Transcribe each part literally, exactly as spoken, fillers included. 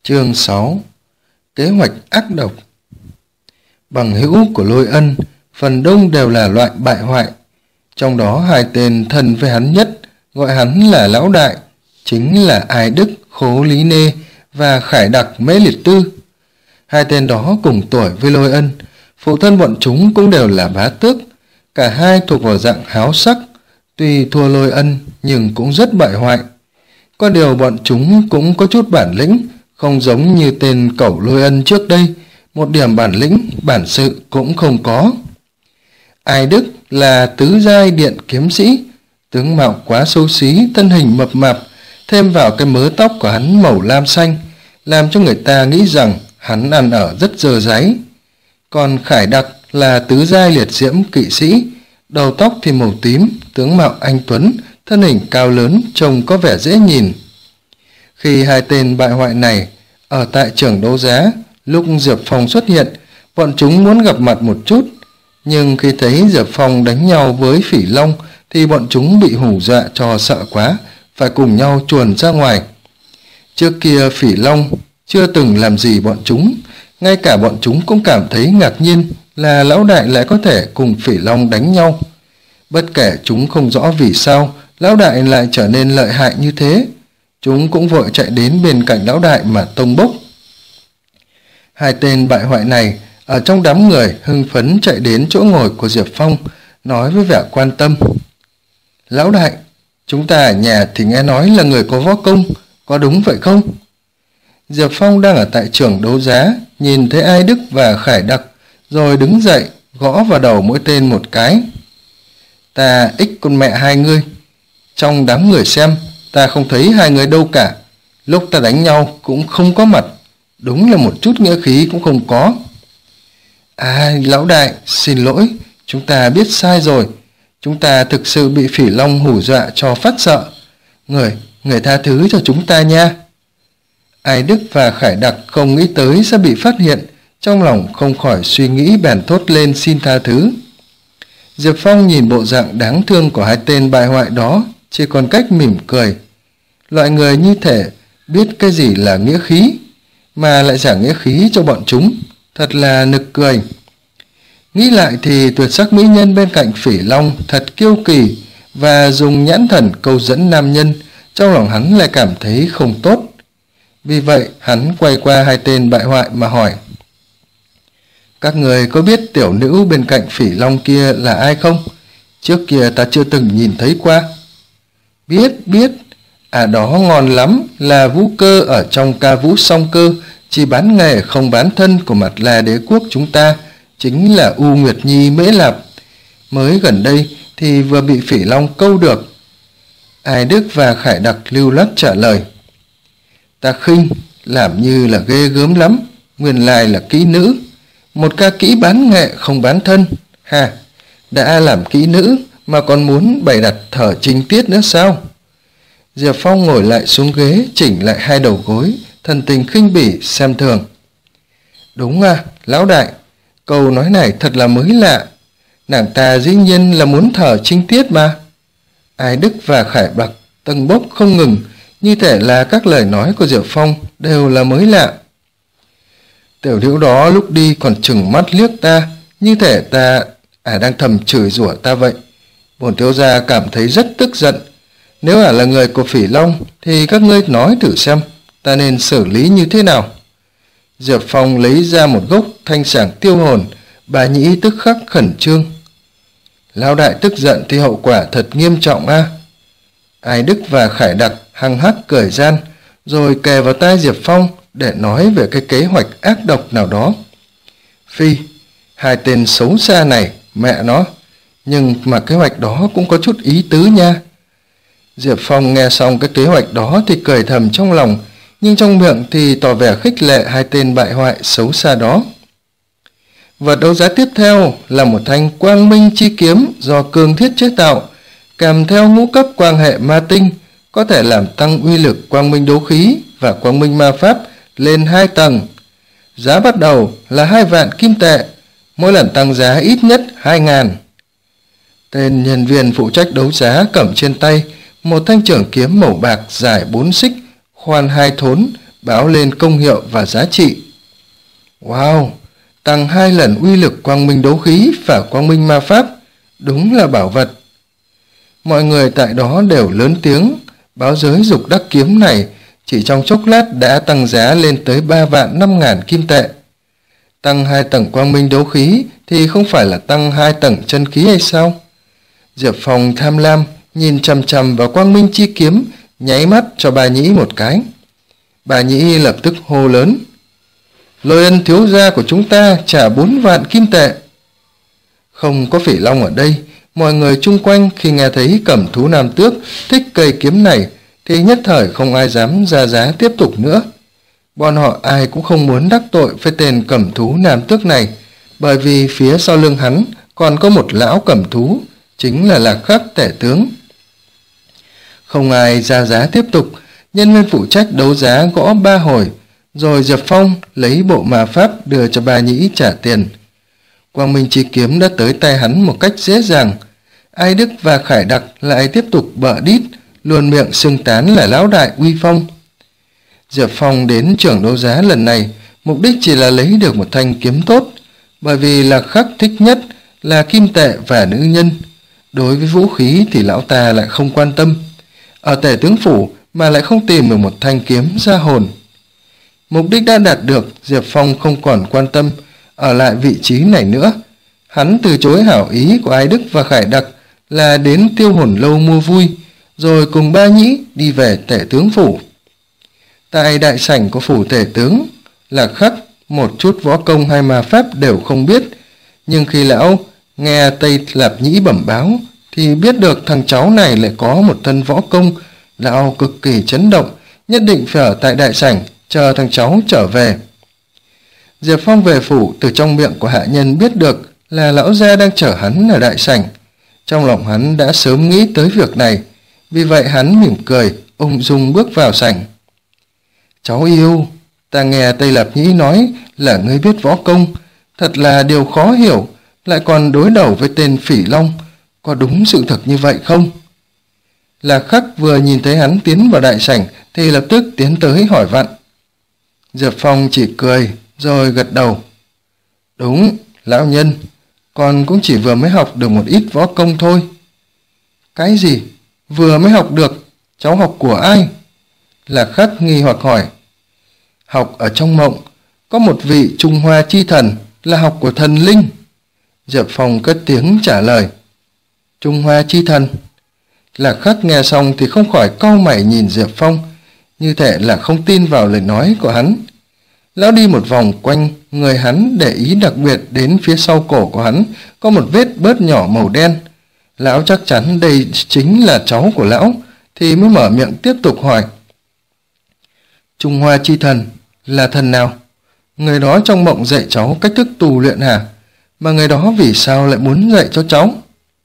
Chương sáu. Kế hoạch ác độc. Bằng hữu của Lôi Ân phần đông đều là loại bại hoại, trong đó hai tên thân với hắn nhất, gọi hắn là lão đại, chính là Ai Đức, Khố Lý Nê và Khải Đặc, Mễ Liệt Tư. Hai tên đó cùng tuổi với Lôi Ân, phụ thân bọn chúng cũng đều là bá tước, cả hai thuộc vào dạng háo sắc, tuy thua Lôi Ân nhưng cũng rất bại hoại. Có điều bọn chúng cũng có chút bản lĩnh, không giống như tên cẩu Lôi Ân trước đây, một điểm bản lĩnh, bản sự cũng không có. Ai Đức là tứ giai điện kiếm sĩ, tướng mạo quá xấu xí, thân hình mập mạp, thêm vào cái mớ tóc của hắn màu lam xanh, làm cho người ta nghĩ rằng hắn ăn ở rất dơ dáy. Còn Khải Đặc là tứ giai liệt diễm kỵ sĩ, đầu tóc thì màu tím, tướng mạo anh tuấn, thân hình cao lớn, trông có vẻ dễ nhìn. Khi hai tên bại hoại này ở tại trường đấu giá, lúc Diệp Phong xuất hiện, bọn chúng muốn gặp mặt một chút, nhưng khi thấy Diệp Phong đánh nhau với Phỉ Long thì bọn chúng bị hù dọa cho sợ quá, phải cùng nhau chuồn ra ngoài. Trước kia Phỉ Long chưa từng làm gì bọn chúng, ngay cả bọn chúng cũng cảm thấy ngạc nhiên là lão đại lại có thể cùng Phỉ Long đánh nhau. Bất kể chúng không rõ vì sao lão đại lại trở nên lợi hại như thế, chúng cũng vội chạy đến bên cạnh lão đại mà tông bốc. Hai tên bại hoại này ở trong đám người hưng phấn chạy đến chỗ ngồi của Diệp Phong, nói với vẻ quan tâm: "Lão đại, chúng ta ở nhà thì nghe nói là người có võ công, có đúng vậy không?" Diệp Phong đang ở tại trường đấu giá, nhìn thấy Ai Đức và Khải Đặc, rồi đứng dậy gõ vào đầu mỗi tên một cái. "Ta ích con mẹ hai ngươi, trong đám người xem ta không thấy hai người đâu cả, lúc ta đánh nhau cũng không có mặt, đúng là một chút nghĩa khí cũng không có." "À, lão đại, xin lỗi, chúng ta biết sai rồi, chúng ta thực sự bị Phỉ Long hù dọa cho phát sợ, người, người tha thứ cho chúng ta nha." Ai Đức và Khải Đặc không nghĩ tới sẽ bị phát hiện, trong lòng không khỏi suy nghĩ bèn thốt lên xin tha thứ. Diệp Phong nhìn bộ dạng đáng thương của hai tên bại hoại đó, chỉ còn cách mỉm cười. Loại người như thể biết cái gì là nghĩa khí, mà lại giảng nghĩa khí cho bọn chúng, thật là nực cười. Nghĩ lại thì tuyệt sắc mỹ nhân bên cạnh Phỉ Long thật kiêu kỳ, và dùng nhãn thần câu dẫn nam nhân, trong lòng hắn lại cảm thấy không tốt. Vì vậy hắn quay qua hai tên bại hoại mà hỏi: "Các người có biết tiểu nữ bên cạnh Phỉ Long kia là ai không? Trước kia ta chưa từng nhìn thấy qua." "Biết, biết, à đó ngon lắm, là vũ cơ ở trong ca vũ song cơ, chỉ bán nghề không bán thân của Mặt La đế quốc chúng ta, chính là U Nguyệt Nhi Mễ Lạp. Mới gần đây thì vừa bị Phỉ Long câu được." Ai Đức và Khải Đặc lưu loát trả lời: "Ta khinh, làm như là ghê gớm lắm, nguyên lai là kỹ nữ, một ca kỹ bán nghệ không bán thân, ha, đã làm kỹ nữ mà còn muốn bày đặt thở trinh tiết nữa sao?" Diệp Phong ngồi lại xuống ghế, chỉnh lại hai đầu gối, thần tình khinh bỉ xem thường: "Đúng à, lão đại, câu nói này thật là mới lạ, nàng ta dĩ nhiên là muốn thở trinh tiết mà." Ai Đức và Khải Đặc tâng bốc không ngừng, như thể là các lời nói của Diệp Phong đều là mới lạ. "Tiểu nữ đó lúc đi còn trừng mắt liếc ta, như thể ta à đang thầm chửi rủa ta vậy. Bổn thiếu gia cảm thấy rất tức giận. Nếu ả là người của Phỉ Long thì các ngươi nói thử xem ta nên xử lý như thế nào." Diệp Phong lấy ra một gốc thanh sảng tiêu hồn, bà nhĩ tức khắc khẩn trương: "Lão đại tức giận thì hậu quả thật nghiêm trọng a." Ai Đức và Khải Đặc hăng hắc cười gian, rồi kề vào tai Diệp Phong để nói về cái kế hoạch ác độc nào đó. "Phi, hai tên xấu xa này, mẹ nó, nhưng mà kế hoạch đó cũng có chút ý tứ nha." Diệp Phong nghe xong cái kế hoạch đó thì cười thầm trong lòng, nhưng trong miệng thì tỏ vẻ khích lệ hai tên bại hoại xấu xa đó. Vật đấu giá tiếp theo là một thanh quang minh chi kiếm do Cương Thiết chế tạo, kèm theo ngũ cấp quang hệ ma tinh, có thể làm tăng uy lực quang minh đấu khí và quang minh ma pháp lên hai tầng. Giá bắt đầu là hai vạn kim tệ, mỗi lần tăng giá ít nhất hai ngàn. Tên nhân viên phụ trách đấu giá cầm trên tay một thanh trường kiếm màu bạc dài bốn xích, khoan hai thốn, báo lên công hiệu và giá trị. Wow! Tăng hai lần uy lực quang minh đấu khí và quang minh ma pháp, đúng là bảo vật. Mọi người tại đó đều lớn tiếng, báo giới dục đắc kiếm này chỉ trong chốc lát đã tăng giá lên tới ba vạn năm ngàn kim tệ. Tăng hai tầng quang minh đấu khí thì không phải là tăng hai tầng chân khí hay sao? Diệp Phong tham lam, nhìn chằm chằm vào quang minh chi kiếm, nháy mắt cho bà Nhĩ một cái. Bà Nhĩ lập tức hô lớn: Lôi Ân thiếu gia của chúng ta trả bốn vạn kim tệ. Không có Phỉ Long ở đây, mọi người chung quanh khi nghe thấy Cẩm Thú Nam Tước thích cây kiếm này thì nhất thời không ai dám ra giá tiếp tục nữa. Bọn họ ai cũng không muốn đắc tội với tên Cẩm Thú Nam Tước này, bởi vì phía sau lưng hắn còn có một lão cẩm thú, chính là Lạc Khắc tể tướng. Không ai ra giá tiếp tục, nhân viên phụ trách đấu giá gõ ba hồi, rồi Diệp Phong lấy bộ ma pháp đưa cho bà Nhĩ trả tiền. Quang minh chi kiếm đã tới tay hắn một cách dễ dàng. Ai Đức và Khải Đặc lại tiếp tục bợ đít, luôn miệng xưng tán là lão đại uy phong. Diệp Phong đến trưởng đấu giá lần này, mục đích chỉ là lấy được một thanh kiếm tốt, bởi vì Lạc Khắc thích nhất là kim tệ và nữ nhân. Đối với vũ khí thì lão ta lại không quan tâm. Ở tể tướng phủ mà lại không tìm được một thanh kiếm ra hồn. Mục đích đã đạt được, Diệp Phong không còn quan tâm ở lại vị trí này nữa. Hắn từ chối hảo ý của Ai Đức và Khải Đặc là đến Tiêu Hồn Lâu mua vui, rồi cùng Ba Nhĩ đi về tể tướng phủ. Tại đại sảnh của phủ tể tướng, Lạc Khắc một chút võ công hay ma pháp đều không biết, nhưng khi lão nghe Tây Lạp Nhĩ bẩm báo thì biết được thằng cháu này lại có một thân võ công. Lão cực kỳ chấn động, nhất định phải ở tại đại sảnh chờ thằng cháu trở về. Diệp Phong về phủ, từ trong miệng của hạ nhân biết được là lão gia đang chở hắn ở đại sảnh. Trong lòng hắn đã sớm nghĩ tới việc này, vì vậy hắn mỉm cười, ung dung bước vào sảnh. Cháu yêu, ta nghe Tây Lạp Nhĩ nói là ngươi biết võ công, thật là điều khó hiểu, lại còn đối đầu với tên Phỉ Long, có đúng sự thật như vậy không? Lạc Khắc vừa nhìn thấy hắn tiến vào đại sảnh thì lập tức tiến tới hỏi vặn. Diệp Phong chỉ cười rồi gật đầu. Đúng, lão nhân, con cũng chỉ vừa mới học được một ít võ công thôi. Cái gì? Vừa mới học được? Cháu học của ai? Lạc Khắc nghi hoặc hỏi. Học ở trong mộng, có một vị Trung Hoa chi thần là học của thần linh. Diệp Phong cất tiếng trả lời. Trung Hoa chi thần? Lạc Khắc nghe xong thì không khỏi cau mày nhìn Diệp Phong, như thể là không tin vào lời nói của hắn. Lão đi một vòng quanh người hắn, để ý đặc biệt đến phía sau cổ của hắn có một vết bớt nhỏ màu đen. Lão chắc chắn đây chính là cháu của lão, thì mới mở miệng tiếp tục hỏi. Trung Hoa chi thần là thần nào? Người đó trong mộng dạy cháu cách thức tu luyện hả? Mà người đó vì sao lại muốn dạy cho cháu?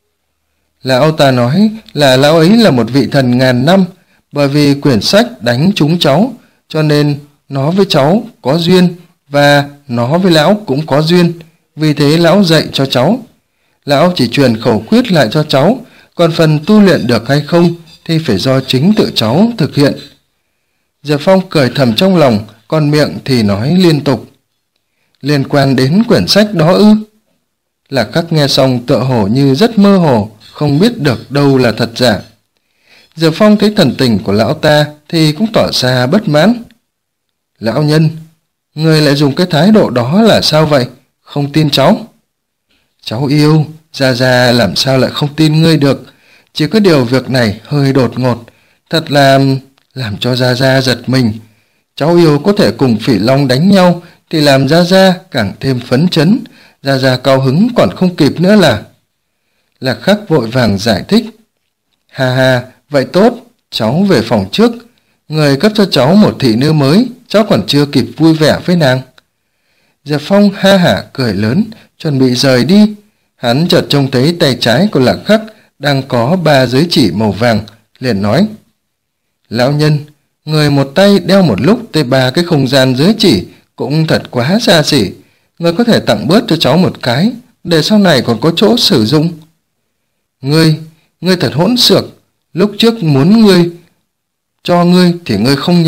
Lão ta nói là lão ấy là một vị thần ngàn năm, bởi vì quyển sách đánh trúng cháu, cho nên nó với cháu có duyên, và nó với lão cũng có duyên, vì thế lão dạy cho cháu. Lão chỉ truyền khẩu quyết lại cho cháu, còn phần tu luyện được hay không thì phải do chính tự cháu thực hiện. Diệp Phong cười thầm trong lòng, còn miệng thì nói liên tục. Liên quan đến quyển sách đó ư? Lạc Khắc nghe xong tựa hồ như rất mơ hồ, không biết được đâu là thật giả. Diệp Phong thấy thần tình của lão ta thì cũng tỏ ra bất mãn. Lão nhân, người lại dùng cái thái độ đó là sao vậy? Không tin cháu? Cháu yêu, Gia Gia làm sao lại không tin ngươi được? Chỉ có điều việc này hơi đột ngột, thật là làm cho Gia Gia giật mình. Cháu yêu có thể cùng Phỉ Long đánh nhau thì làm Gia Gia càng thêm phấn chấn, Gia Gia cao hứng còn không kịp nữa là. Lạc Khắc vội vàng giải thích. Ha ha, vậy tốt, cháu về phòng trước. Người cấp cho cháu một thị nữ mới, cháu còn chưa kịp vui vẻ với nàng. Diệp Phong ha hả cười lớn, chuẩn bị rời đi. Hắn chợt trông thấy tay trái của Lạc Khắc đang có ba giới chỉ màu vàng, liền nói. Lão nhân, người một tay đeo một lúc tới ba cái không gian giới chỉ cũng thật quá xa xỉ. Người có thể tặng bớt cho cháu một cái, để sau này còn có chỗ sử dụng. Ngươi, ngươi thật hỗn xược. Lúc trước muốn ngươi cho ngươi thì ngươi không nhận,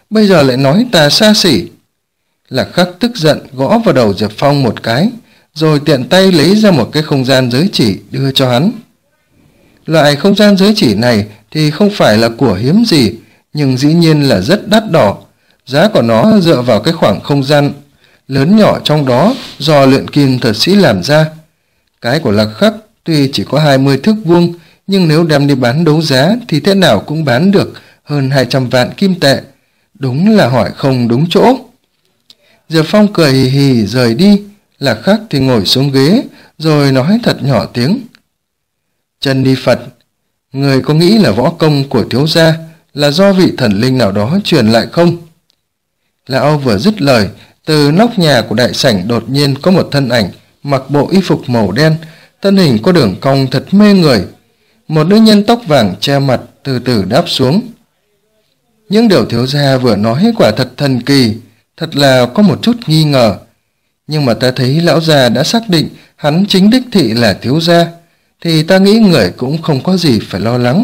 bây giờ lại nói ta xa xỉ. Lạc Khắc tức giận gõ vào đầu Diệp Phong một cái, rồi tiện tay lấy ra một cái không gian giới chỉ đưa cho hắn. Loại không gian giới chỉ này thì không phải là của hiếm gì, nhưng dĩ nhiên là rất đắt đỏ. Giá của nó dựa vào cái khoảng không gian lớn nhỏ trong đó do luyện kim thuật sĩ làm ra. Cái của Lạc Khắc tuy chỉ có hai mươi thước vuông, nhưng nếu đem đi bán đấu giá thì thế nào cũng bán được hơn hai trăm vạn kim tệ. Đúng là hỏi không đúng chỗ. Diệp Phong cười hì hì rời đi. Lạc Khắc thì ngồi xuống ghế rồi nói thật nhỏ tiếng: Chân Đi Phật, người có nghĩ là võ công của thiếu gia là do vị thần linh nào đó truyền lại không? Lão vừa dứt lời, từ nóc nhà của đại sảnh đột nhiên có một thân ảnh mặc bộ y phục màu đen, thân hình có đường cong thật mê người. Một nữ nhân tóc vàng che mặt từ từ đáp xuống. Những điều thiếu gia vừa nói quả thật thần kỳ, thật là có một chút nghi ngờ. Nhưng mà ta thấy lão già đã xác định hắn chính đích thị là thiếu gia, thì ta nghĩ người cũng không có gì phải lo lắng.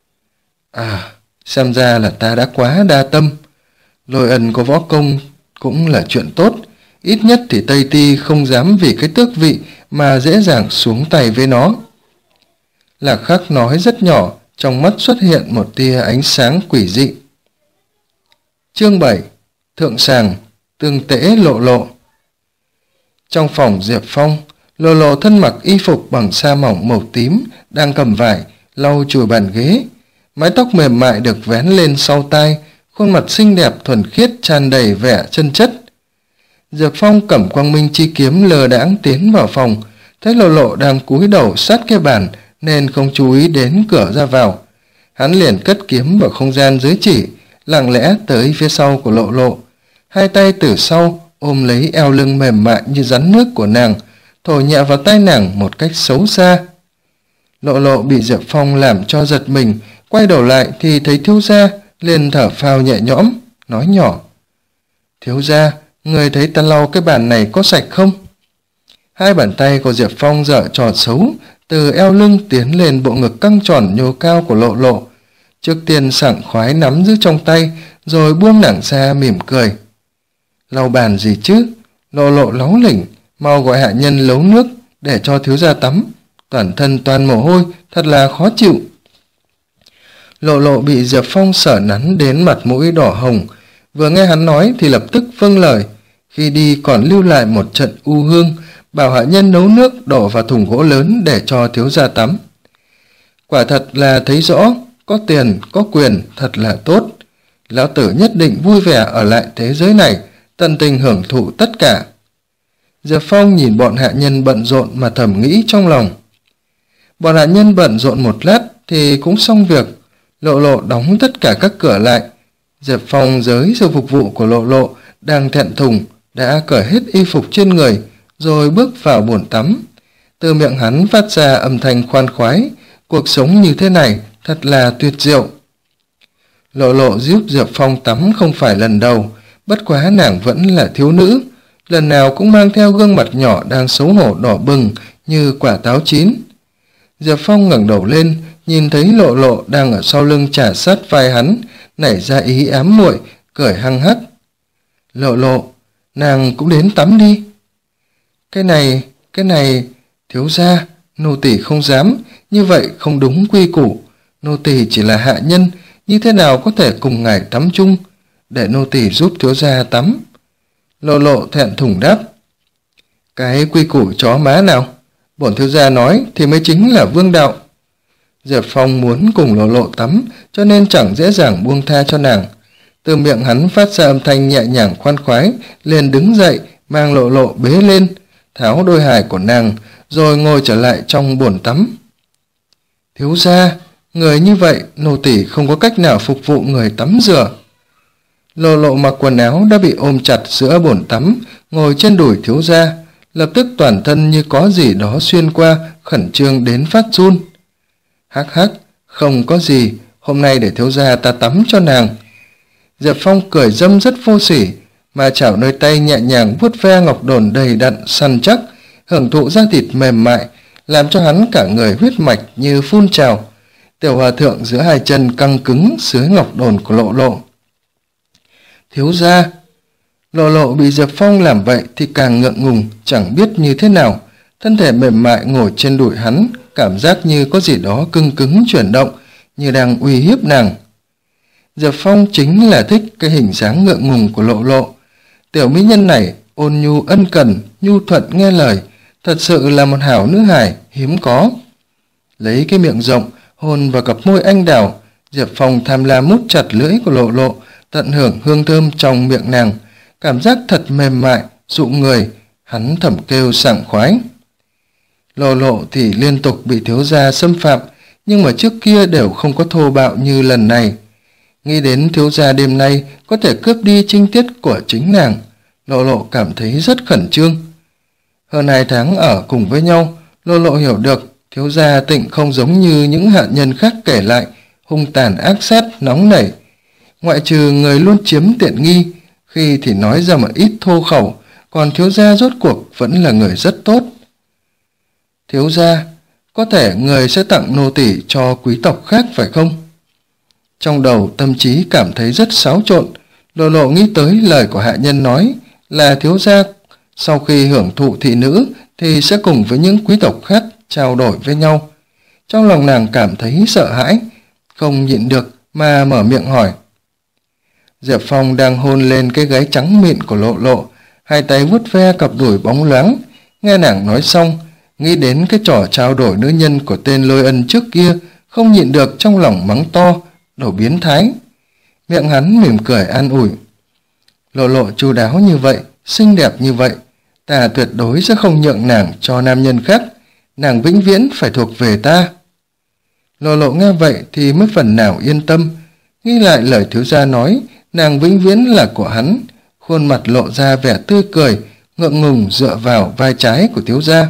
À, xem ra là ta đã quá đa tâm. Lôi Ân có võ công cũng là chuyện tốt, ít nhất thì Tây Ti không dám vì cái tước vị mà dễ dàng xuống tay với nó. Lạc Khắc nói rất nhỏ, trong mắt xuất hiện một tia ánh sáng quỷ dị. Chương bảy. Thượng Sàng, Tương Tễ Lộ Lộ. Trong phòng Diệp Phong, Lộ Lộ thân mặc y phục bằng sa mỏng màu tím, đang cầm vải lau chùi bàn ghế. Mái tóc mềm mại được vén lên sau tai, khuôn mặt xinh đẹp thuần khiết tràn đầy vẻ chân chất. Diệp Phong cầm quang minh chi kiếm lờ đãng tiến vào phòng, thấy Lộ Lộ đang cúi đầu sát cái bàn nên không chú ý đến cửa ra vào. Hắn liền cất kiếm vào không gian giới chỉ, lặng lẽ tới phía sau của Lộ Lộ, hai tay từ sau ôm lấy eo lưng mềm mại như rắn nước của nàng, thổi nhẹ vào tai nàng một cách xấu xa. Lộ Lộ bị Diệp Phong làm cho giật mình, quay đầu lại thì thấy thiếu gia, liền thở phào nhẹ nhõm, nói nhỏ: Thiếu gia, người thấy ta lau cái bàn này có sạch không? Hai bàn tay của Diệp Phong giở trò xấu, từ eo lưng tiến lên bộ ngực căng tròn nhô cao của Lộ Lộ. Trước tiên sảng khoái nắm giữ trong tay, rồi buông nàng ra mỉm cười. Lau bàn gì chứ? Lộ Lộ láu lỉnh, mau gọi hạ nhân nấu nước để cho thiếu gia tắm. Toàn thân toàn mồ hôi, thật là khó chịu. Lộ Lộ bị Diệp Phong sờ nắn đến mặt mũi đỏ hồng, vừa nghe hắn nói thì lập tức vâng lời. Khi đi còn lưu lại một trận u hương, bảo hạ nhân nấu nước đổ vào thùng gỗ lớn để cho thiếu gia tắm. Quả thật là thấy rõ, có tiền, có quyền, thật là tốt. Lão tử nhất định vui vẻ ở lại thế giới này, tận tình hưởng thụ tất cả. Diệp Phong nhìn bọn hạ nhân bận rộn mà thầm nghĩ trong lòng. Bọn hạ nhân bận rộn một lát thì cũng xong việc. Lộ Lộ đóng tất cả các cửa lại. Diệp Phong giới sự phục vụ của Lộ Lộ đang thẹn thùng, đã cởi hết y phục trên người, rồi bước vào bồn tắm. Từ miệng hắn phát ra âm thanh khoan khoái, cuộc sống như thế này thật là tuyệt diệu. Lộ Lộ giúp Diệp Phong tắm không phải lần đầu, bất quá nàng vẫn là thiếu nữ, lần nào cũng mang theo gương mặt nhỏ đang xấu hổ đỏ bừng như quả táo chín. Diệp Phong ngẩng đầu lên, nhìn thấy Lộ Lộ đang ở sau lưng trà sát vai hắn, nảy ra ý ám muội, cười hăng hắc. Lộ Lộ, nàng cũng đến tắm đi. Cái này, cái này, thiếu gia, nô tỳ không dám, như vậy không đúng quy củ. Nô tỳ chỉ là hạ nhân, như thế nào có thể cùng ngài tắm chung, để nô tỳ giúp thiếu gia tắm. Lộ Lộ thẹn thùng đáp. Cái quy củ chó má nào? Bổn thiếu gia nói thì mới chính là vương đạo. Diệp Phong muốn cùng Lộ Lộ tắm, cho nên chẳng dễ dàng buông tha cho nàng. Từ miệng hắn phát ra âm thanh nhẹ nhàng khoan khoái, liền đứng dậy, mang Lộ Lộ bế lên, tháo đôi hài của nàng, rồi ngồi trở lại trong bồn tắm. Thiếu gia, người như vậy, nô tỳ không có cách nào phục vụ người tắm rửa. Lộ Lộ mặc quần áo đã bị ôm chặt giữa bồn tắm, ngồi trên đùi thiếu gia, lập tức toàn thân như có gì đó xuyên qua, khẩn trương đến phát run. Hắc hắc, không có gì, hôm nay để thiếu gia ta tắm cho nàng. Diệp Phong cười dâm rất vô sỉ, mà chảo nơi tay nhẹ nhàng vuốt ve ngọc đồn đầy đặn săn chắc, hưởng thụ da thịt mềm mại, làm cho hắn cả người huyết mạch như phun trào. Tiểu hòa thượng giữa hai chân căng cứng dưới ngọc đồn của Lộ Lộ. thiếu gia. Lộ Lộ bị Diệp Phong làm vậy thì càng ngượng ngùng, chẳng biết như thế nào. Thân thể mềm mại ngồi trên đùi hắn, cảm giác như có gì đó cứng cứng chuyển động, như đang uy hiếp nàng. Diệp Phong chính là thích cái hình dáng ngượng ngùng của Lộ Lộ. Tiểu mỹ nhân này ôn nhu ân cần, nhu thuận nghe lời, thật sự là một hảo nữ hài hiếm có. Lấy cái miệng rộng hôn vào cặp môi anh đào, Diệp Phong tham lam mút chặt lưỡi của Lộ Lộ, tận hưởng hương thơm trong miệng nàng, cảm giác thật mềm mại, dụ người, hắn thầm kêu sảng khoái. Lộ Lộ thì liên tục bị thiếu gia xâm phạm, nhưng mà trước kia đều không có thô bạo như lần này. Nghĩ đến thiếu gia đêm nay có thể cướp đi trinh tiết của chính nàng, Lộ Lộ cảm thấy rất khẩn trương. Hơn hai tháng ở cùng với nhau, Lộ Lộ hiểu được thiếu gia Tịnh không giống như những hạ nhân khác kể lại, hung tàn ác sát, nóng nảy. Ngoại trừ người luôn chiếm tiện nghi, khi thì nói ra một ít thô khẩu, còn thiếu gia rốt cuộc vẫn là người rất tốt. Thiếu gia, có thể người sẽ tặng nô tỳ cho quý tộc khác phải không? Trong đầu tâm trí cảm thấy rất xáo trộn, Lộ Lộ nghĩ tới lời của hạ nhân nói là thiếu gia sau khi hưởng thụ thị nữ thì sẽ cùng với những quý tộc khác trao đổi với nhau. Trong lòng nàng cảm thấy sợ hãi, không nhịn được mà mở miệng hỏi. Diệp Phong đang hôn lên cái gáy trắng mịn của Lộ Lộ, hai tay vuốt ve cặp đùi bóng loáng. Nghe nàng nói xong, nghĩ đến cái trò trao đổi nữ nhân của tên Lôi Ân trước kia, không nhịn được trong lòng mắng to, đồ biến thái. Miệng hắn mỉm cười an ủi. Lộ Lộ chu đáo như vậy, xinh đẹp như vậy, ta tuyệt đối sẽ không nhượng nàng cho nam nhân khác, nàng vĩnh viễn phải thuộc về ta. Lộ Lộ nghe vậy thì mới phần nào yên tâm, nghĩ lại lời thiếu gia nói, nàng vĩnh viễn là của hắn, khuôn mặt lộ ra vẻ tươi cười, ngượng ngùng dựa vào vai trái của thiếu gia.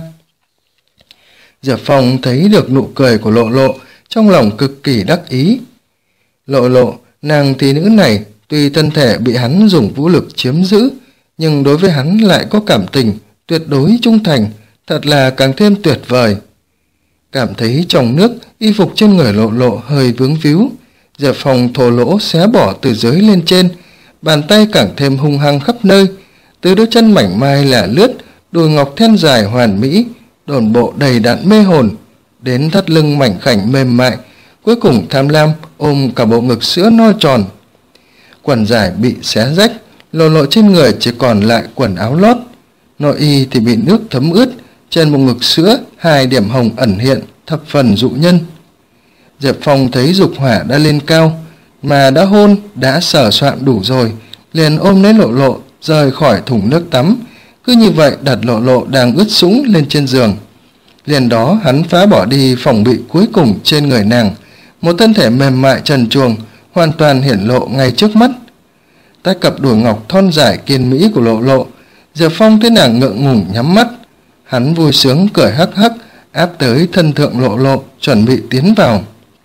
Diệp Phong thấy được nụ cười của Lộ Lộ, trong lòng cực kỳ đắc ý. Lộ Lộ, nàng thị nữ này, tuy thân thể bị hắn dùng vũ lực chiếm giữ, nhưng đối với hắn lại có cảm tình, tuyệt đối trung thành, thật là càng thêm tuyệt vời. Cảm thấy trong nước, y phục trên người Lộ Lộ hơi vướng víu, Diệp Phong thô lỗ xé bỏ từ dưới lên trên, bàn tay càng thêm hung hăng khắp nơi, từ đôi chân mảnh mai là lướt, đùi ngọc then dài hoàn mỹ, đồn bộ đầy đặn mê hồn, đến thắt lưng mảnh khảnh mềm mại, cuối cùng tham lam ôm cả bộ ngực sữa no tròn. Quần dài bị xé rách, Lộ Lộ trên người chỉ còn lại quần áo lót, nội y thì bị nước thấm ướt, trên bộ ngực sữa hai điểm hồng ẩn hiện, thập phần dụ nhân. Diệp Phong thấy dục hỏa đã lên cao, mà đã hôn, đã sờ soạn đủ rồi, liền ôm lấy Lộ Lộ rời khỏi thùng nước tắm, cứ như vậy đặt Lộ Lộ đang ướt sũng lên trên giường. Liền đó hắn phá bỏ đi phòng bị cuối cùng trên người nàng, một thân thể mềm mại trần truồng hoàn toàn hiển lộ ngay trước mắt. Tay cặp đùi ngọc thon dài kiên mỹ của Lộ Lộ, Diệp Phong thấy nàng ngượng ngùng nhắm mắt, hắn vui sướng cười hắc hắc, áp tới thân thượng Lộ Lộ, chuẩn bị tiến vào.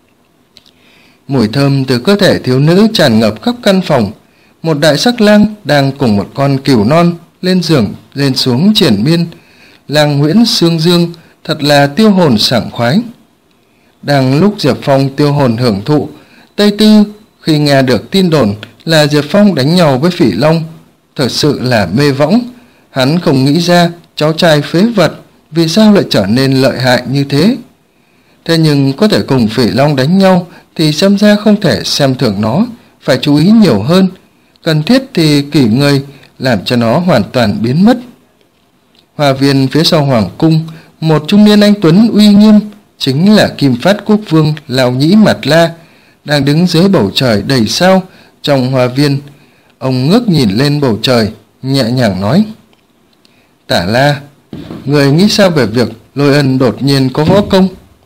Mùi thơm từ cơ thể thiếu nữ tràn ngập khắp căn phòng. Một đại sắc lang đang cùng một con cừu non lên giường lên xuống triển miên. Lang Nguyễn Sương Dương thật là tiêu hồn sảng khoái. Đang lúc Diệp Phong tiêu hồn hưởng thụ, Tây Tư khi nghe được tin đồn là Diệp Phong đánh nhau với Phỉ Long, thật sự là mê võng. Hắn không nghĩ ra cháu trai phế vật vì sao lại trở nên lợi hại như thế. Thế nhưng có thể cùng Phỉ Long đánh nhau thì xem ra không thể xem thường nó, phải chú ý nhiều hơn, cần thiết thì kỷ người làm cho nó hoàn toàn biến mất. Hoa viên phía sau hoàng cung, một trung niên anh tuấn uy nghiêm, chính là Kim Phát Quốc Vương Lão Nhĩ Mạt La, đang đứng dưới bầu trời đầy sao trong hoa viên. Ông ngước nhìn lên bầu trời, nhẹ nhàng nói: Tả La, người nghĩ sao về việc Lôi Ân đột nhiên có võ công?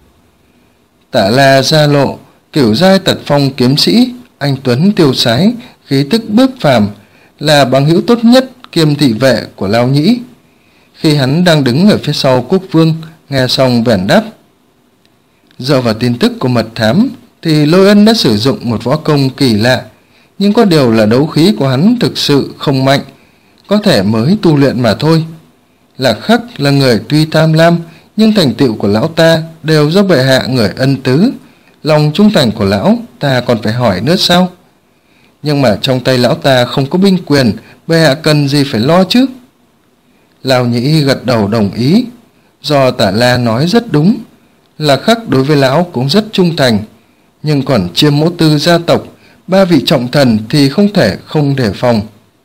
Tả La ra lộ kiểu giai tật phong kiếm sĩ, anh tuấn tiêu sái, khí tức bước phàm, là bằng hữu tốt nhất kiêm thị vệ của Lão Nhĩ. Khi hắn đang đứng ở phía sau quốc vương, nghe xong bèn đáp: dựa vào tin tức của mật thám thì Lôi Ân đã sử dụng một võ công kỳ lạ, nhưng có điều là đấu khí của hắn thực sự không mạnh, có thể mới tu luyện mà thôi. Lạc Khắc là người tuy tham lam, nhưng thành tựu của lão ta đều do bệ hạ người ân tứ, lòng trung thành của lão ta còn phải hỏi nữa sao? nhưng mà trong tay lão ta không có binh quyền, bệ hạ cần gì phải lo chứ? Lão Nhĩ gật đầu đồng ý. Do Tả La nói rất đúng, Là Khắc đối với lão cũng rất trung thành, nhưng còn Chiêm Mỗ Tư gia tộc, ba vị trọng thần thì không thể không đề phòng.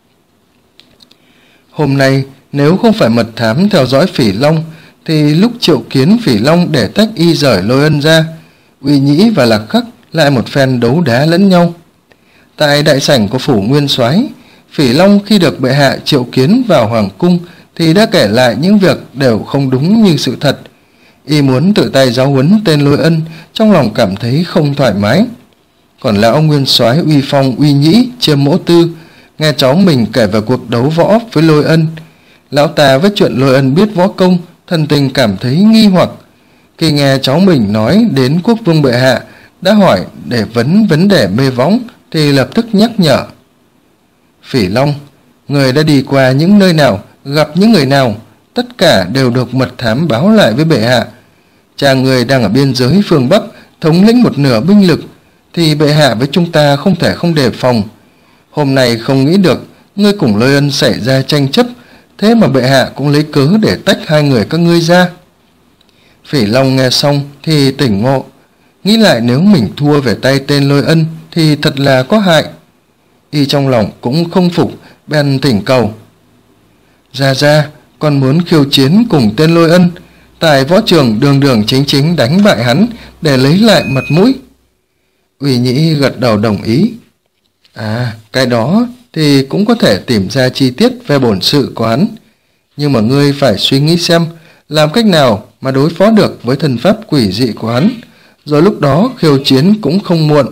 Hôm nay nếu không phải mật thám theo dõi Phỉ Long thì lúc triệu kiến Phỉ Long để tách y rời Lôi Ân ra, Uy Nhĩ và Lạc Khắc lại một phen đấu đá lẫn nhau. Tại đại sảnh của phủ Nguyên Soái, Phỉ Long khi được bệ hạ triệu kiến vào hoàng cung thì đã kể lại những việc đều không đúng như sự thật. Y muốn tự tay giáo huấn tên Lôi Ân, trong lòng cảm thấy không thoải mái. Còn lão Nguyên Soái uy phong Uy Nhĩ, Chiêm Mỗ Tư nghe cháu mình kể về cuộc đấu võ với Lôi Ân. Lão ta với chuyện Lôi Ân biết võ công, thần tình cảm thấy nghi hoặc. Khi nghe cháu mình nói đến quốc vương bệ hạ đã hỏi để vấn vấn đề mê võng thì lập tức nhắc nhở. Phỉ Long, người đã đi qua những nơi nào, gặp những người nào, tất cả đều được mật thám báo lại với bệ hạ. Cha người đang ở biên giới phương Bắc, thống lĩnh một nửa binh lực, thì bệ hạ với chúng ta không thể không đề phòng. Hôm nay không nghĩ được ngươi cùng Lôi Ân xảy ra tranh chấp, thế mà bệ hạ cũng lấy cớ để tách hai người các ngươi ra. Phỉ Long nghe xong thì tỉnh ngộ, nghĩ lại nếu mình thua về tay tên Lôi Ân thì thật là có hại. Y trong lòng cũng không phục, bèn thỉnh cầu. Ra ra, con muốn khiêu chiến cùng tên Lôi Ân, tại võ trường đường đường chính chính đánh bại hắn để lấy lại mặt mũi. Uy Nhĩ gật đầu đồng ý. À, cái đó thì cũng có thể tìm ra chi tiết về bổn sự của hắn, nhưng mà ngươi phải suy nghĩ xem làm cách nào mà đối phó được với thần pháp quỷ dị của hắn, rồi lúc đó khiêu chiến cũng không muộn.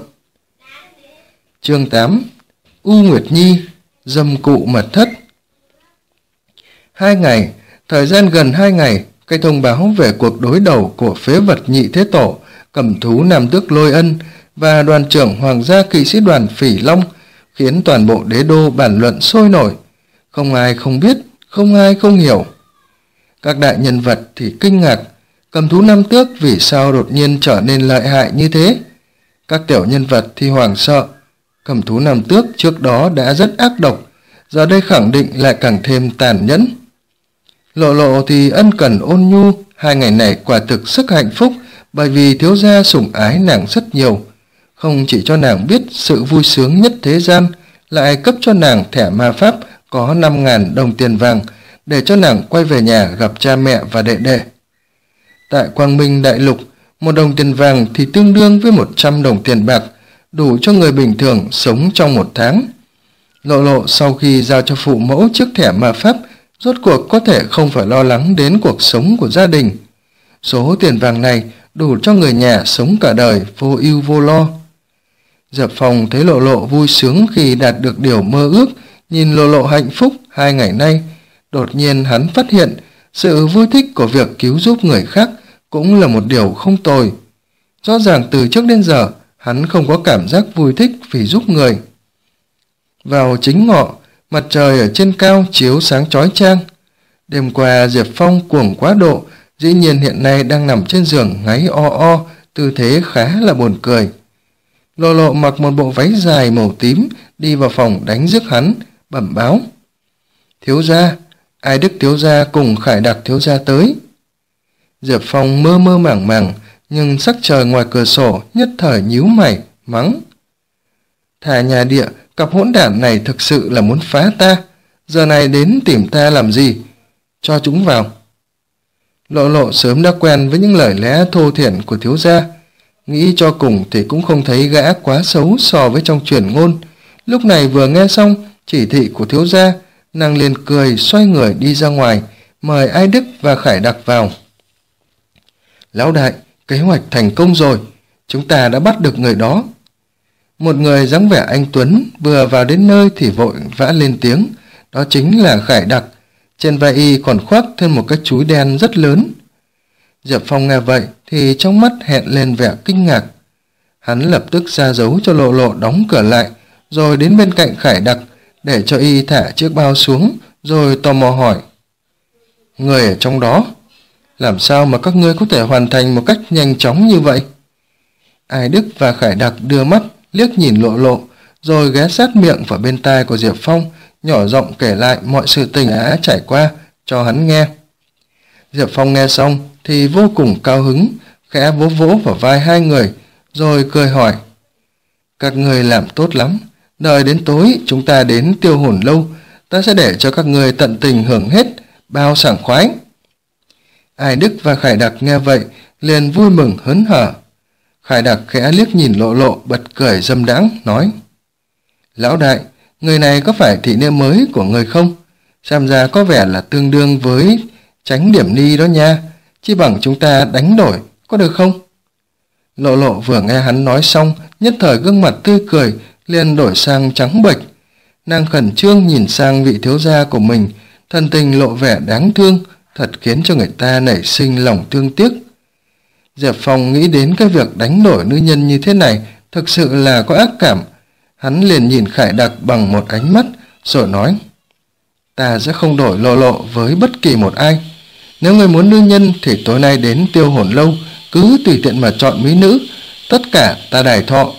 Chương tám. U Nguyệt Nhi, dâm cụ mật thất. Hai ngày, thời gian gần hai ngày, cái thông báo về cuộc đối đầu của phế vật Nhị Thế Tổ, cầm thú Nam Tước Lôi Ân và đoàn trưởng Hoàng gia kỵ sĩ đoàn Phỉ Long khiến toàn bộ đế đô bàn luận sôi nổi. Không ai không biết, không ai không hiểu. Các đại nhân vật thì kinh ngạc, cầm thú Nam Tước vì sao đột nhiên trở nên lợi hại như thế. Các tiểu nhân vật thì hoảng sợ, cầm thú Nam Tước trước đó đã rất ác độc, giờ đây khẳng định lại càng thêm tàn nhẫn. Lộ Lộ thì ân cần ôn nhu, hai ngày này quả thực sức hạnh phúc, bởi vì thiếu gia sủng ái nàng rất nhiều, không chỉ cho nàng biết sự vui sướng nhất thế gian, lại cấp cho nàng thẻ ma pháp có năm ngàn đồng tiền vàng để cho nàng quay về nhà gặp cha mẹ và đệ đệ. Tại Quang Minh Đại Lục, một đồng tiền vàng thì tương đương với một trăm đồng tiền bạc, đủ cho người bình thường sống trong một tháng. Lộ Lộ sau khi giao cho phụ mẫu chiếc thẻ ma pháp, rốt cuộc có thể không phải lo lắng đến cuộc sống của gia đình. Số tiền vàng này đủ cho người nhà sống cả đời vô ưu vô lo. Diệp Phong thấy Lộ Lộ vui sướng khi đạt được điều mơ ước, nhìn Lộ Lộ hạnh phúc hai ngày nay, đột nhiên hắn phát hiện sự vui thích của việc cứu giúp người khác cũng là một điều không tồi. Rõ ràng từ trước đến giờ hắn không có cảm giác vui thích vì giúp người. Vào chính ngọ, mặt trời ở trên cao chiếu sáng chói chang. Đêm qua Diệp Phong cuồng quá độ, dĩ nhiên hiện nay đang nằm trên giường ngáy o o, tư thế khá là buồn cười. Lộ Lộ mặc một bộ váy dài màu tím, đi vào phòng đánh rước hắn, bẩm báo. Thiếu gia, Ai Đức thiếu gia cùng Khải Đặc thiếu gia tới. Diệp Phong mơ mơ màng màng, nhưng sắc trời ngoài cửa sổ nhất thời nhíu mày, mắng. Thà nhà địa, cặp hỗn đản này thực sự là muốn phá ta, giờ này đến tìm ta làm gì? Cho chúng vào. Lộ Lộ sớm đã quen với những lời lẽ thô thiển của thiếu gia, nghĩ cho cùng thì cũng không thấy gã quá xấu so với trong truyền ngôn. Lúc này vừa nghe xong chỉ thị của thiếu gia, nàng liền cười xoay người đi ra ngoài, mời Ai Đức và Khải Đặc vào. Lão đại, kế hoạch thành công rồi, chúng ta đã bắt được người đó. Một người dáng vẻ anh tuấn vừa vào đến nơi thì vội vã lên tiếng, đó chính là Khải Đặc. Trên vai y còn khoác thêm một cái chúi đen rất lớn. Diệp Phong nghe vậy thì trong mắt hẹn lên vẻ kinh ngạc. Hắn lập tức ra dấu cho Lộ Lộ đóng cửa lại, rồi đến bên cạnh Khải Đặc để cho y thả chiếc bao xuống, rồi tò mò hỏi. Người ở trong đó, làm sao mà các ngươi có thể hoàn thành một cách nhanh chóng như vậy? Ai Đức và Khải Đặc đưa mắt liếc nhìn Lộ Lộ, rồi ghé sát miệng vào bên tai của Diệp Phong, nhỏ giọng kể lại mọi sự tình đã trải qua cho hắn nghe. Diệp Phong nghe xong thì vô cùng cao hứng, khẽ vỗ vỗ vào vai hai người, rồi cười hỏi: các người làm tốt lắm, đợi đến tối chúng ta đến Tiêu Hồn Lâu, ta sẽ để cho các người tận tình hưởng hết, bao sảng khoái. Ai Đức và Khải Đặc nghe vậy liền vui mừng hớn hở. Khải Đặc khẽ liếc nhìn Lộ Lộ, bật cười dâm đãng nói: lão đại, người này có phải thị nữ mới của người không? Xem ra có vẻ là tương đương với Chánh Điểm Ni đó nha, chi bằng chúng ta đánh đổi, có được không? Lộ Lộ vừa nghe hắn nói xong, nhất thời gương mặt tươi cười liền đổi sang trắng bệch. Nàng khẩn trương nhìn sang vị thiếu gia của mình, thần tình lộ vẻ đáng thương, thật khiến cho người ta nảy sinh lòng thương tiếc. Diệp Phong nghĩ đến cái việc đánh đổi nữ nhân như thế này thực sự là có ác cảm. Hắn liền nhìn Khải Đặc bằng một ánh mắt rồi nói: ta sẽ không đổi Lộ Lộ với bất kỳ một ai. Nếu người muốn nữ nhân thì tối nay đến Tiêu Hồn Lâu, cứ tùy tiện mà chọn mỹ nữ, tất cả ta đài thọ.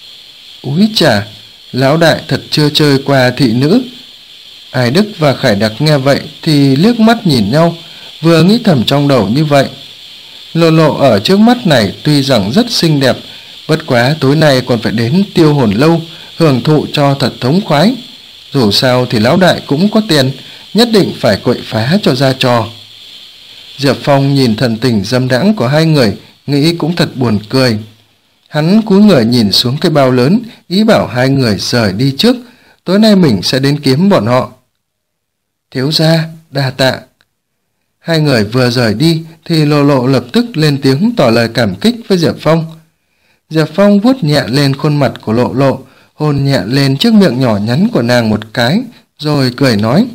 Úi chà, lão đại thật chưa chơi qua thị nữ. Ai Đức và Khải Đặc nghe vậy thì liếc mắt nhìn nhau, vừa nghĩ thầm trong đầu như vậy. Lộ Lộ ở trước mắt này tuy rằng rất xinh đẹp, bất quá tối nay còn phải đến Tiêu Hồn Lâu hưởng thụ cho thật thống khoái. Dù sao thì lão đại cũng có tiền, nhất định phải quậy phá cho ra trò. Diệp Phong nhìn thần tình dâm đãng của hai người, nghĩ cũng thật buồn cười. Hắn cúi người nhìn xuống cái bao lớn, ý bảo hai người rời đi trước, tối nay mình sẽ đến kiếm bọn họ. Thiếu gia, đa tạ. Hai người vừa rời đi thì Lộ Lộ lập tức lên tiếng tỏ lời cảm kích với Diệp Phong. Diệp Phong vuốt nhẹ lên khuôn mặt của Lộ Lộ, hôn nhẹ lên chiếc miệng nhỏ nhắn của nàng một cái, rồi cười nói: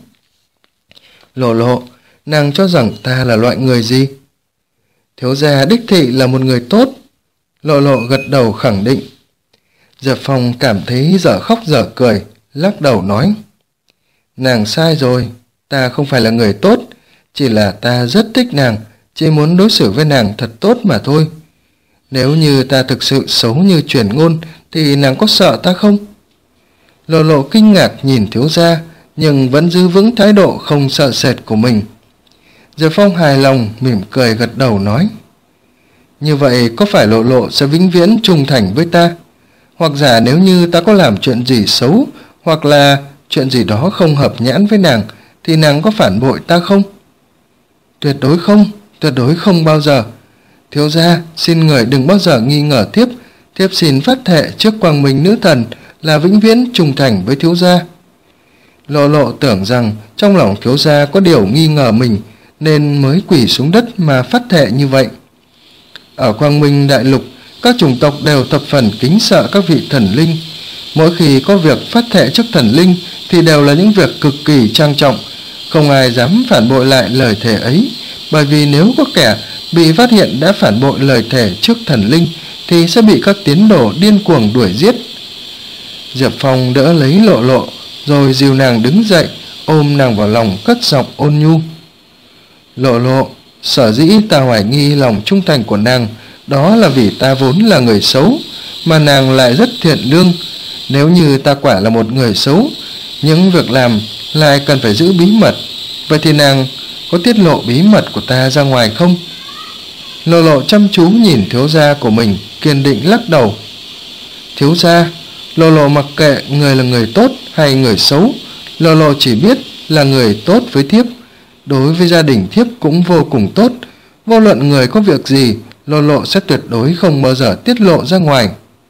Lộ Lộ, nàng cho rằng ta là loại người gì? Thiếu gia đích thị là một người tốt. Lộ Lộ gật đầu khẳng định. Diệp Phong cảm thấy dở khóc dở cười, lắc đầu nói: nàng sai rồi, ta không phải là người tốt, chỉ là ta rất thích nàng, chỉ muốn đối xử với nàng thật tốt mà thôi. Nếu như ta thực sự xấu như truyền ngôn thì nàng có sợ ta không? Lộ Lộ kinh ngạc nhìn thiếu gia, nhưng vẫn giữ vững thái độ không sợ sệt của mình. Diệp Phong hài lòng mỉm cười gật đầu nói: như vậy có phải Lộ Lộ sẽ vĩnh viễn trung thành với ta? Hoặc giả nếu như ta có làm chuyện gì xấu, hoặc là chuyện gì đó không hợp nhãn với nàng, thì nàng có phản bội ta không? Tuyệt đối không, tuyệt đối không bao giờ. Thiếu gia, xin người đừng bao giờ nghi ngờ thiếp, thiếp xin phát thệ trước quang minh nữ thần là vĩnh viễn trung thành với thiếu gia. Lộ Lộ tưởng rằng trong lòng thiếu gia có điều nghi ngờ mình, nên mới quỳ xuống đất mà phát thệ như vậy. Ở Quang Minh Đại Lục, các chủng tộc đều thập phần kính sợ các vị thần linh. Mỗi khi có việc phát thệ trước thần linh thì đều là những việc cực kỳ trang trọng, không ai dám phản bội lại lời thề ấy, bởi vì nếu có kẻ bị phát hiện đã phản bội lời thề trước thần linh thì sẽ bị các tín đồ điên cuồng đuổi giết. Diệp Phong đỡ lấy Lộ Lộ, rồi dìu nàng đứng dậy, ôm nàng vào lòng, cất giọng ôn nhu: Lộ Lộ, sở dĩ ta hoài nghi lòng trung thành của nàng, đó là vì ta vốn là người xấu, mà nàng lại rất thiện lương. Nếu như ta quả là một người xấu, những việc làm lại cần phải giữ bí mật, vậy thì nàng có tiết lộ bí mật của ta ra ngoài không? Lộ Lộ chăm chú nhìn thiếu gia của mình, kiên định lắc đầu. Thiếu gia, Lộ Lộ mặc kệ người là người tốt hay người xấu, Lộ Lộ chỉ biết là người tốt với thiếp. Đối với gia đình thiếp cũng vô cùng tốt, vô luận người có việc gì, Lộ Lộ sẽ tuyệt đối không bao giờ tiết lộ ra ngoài.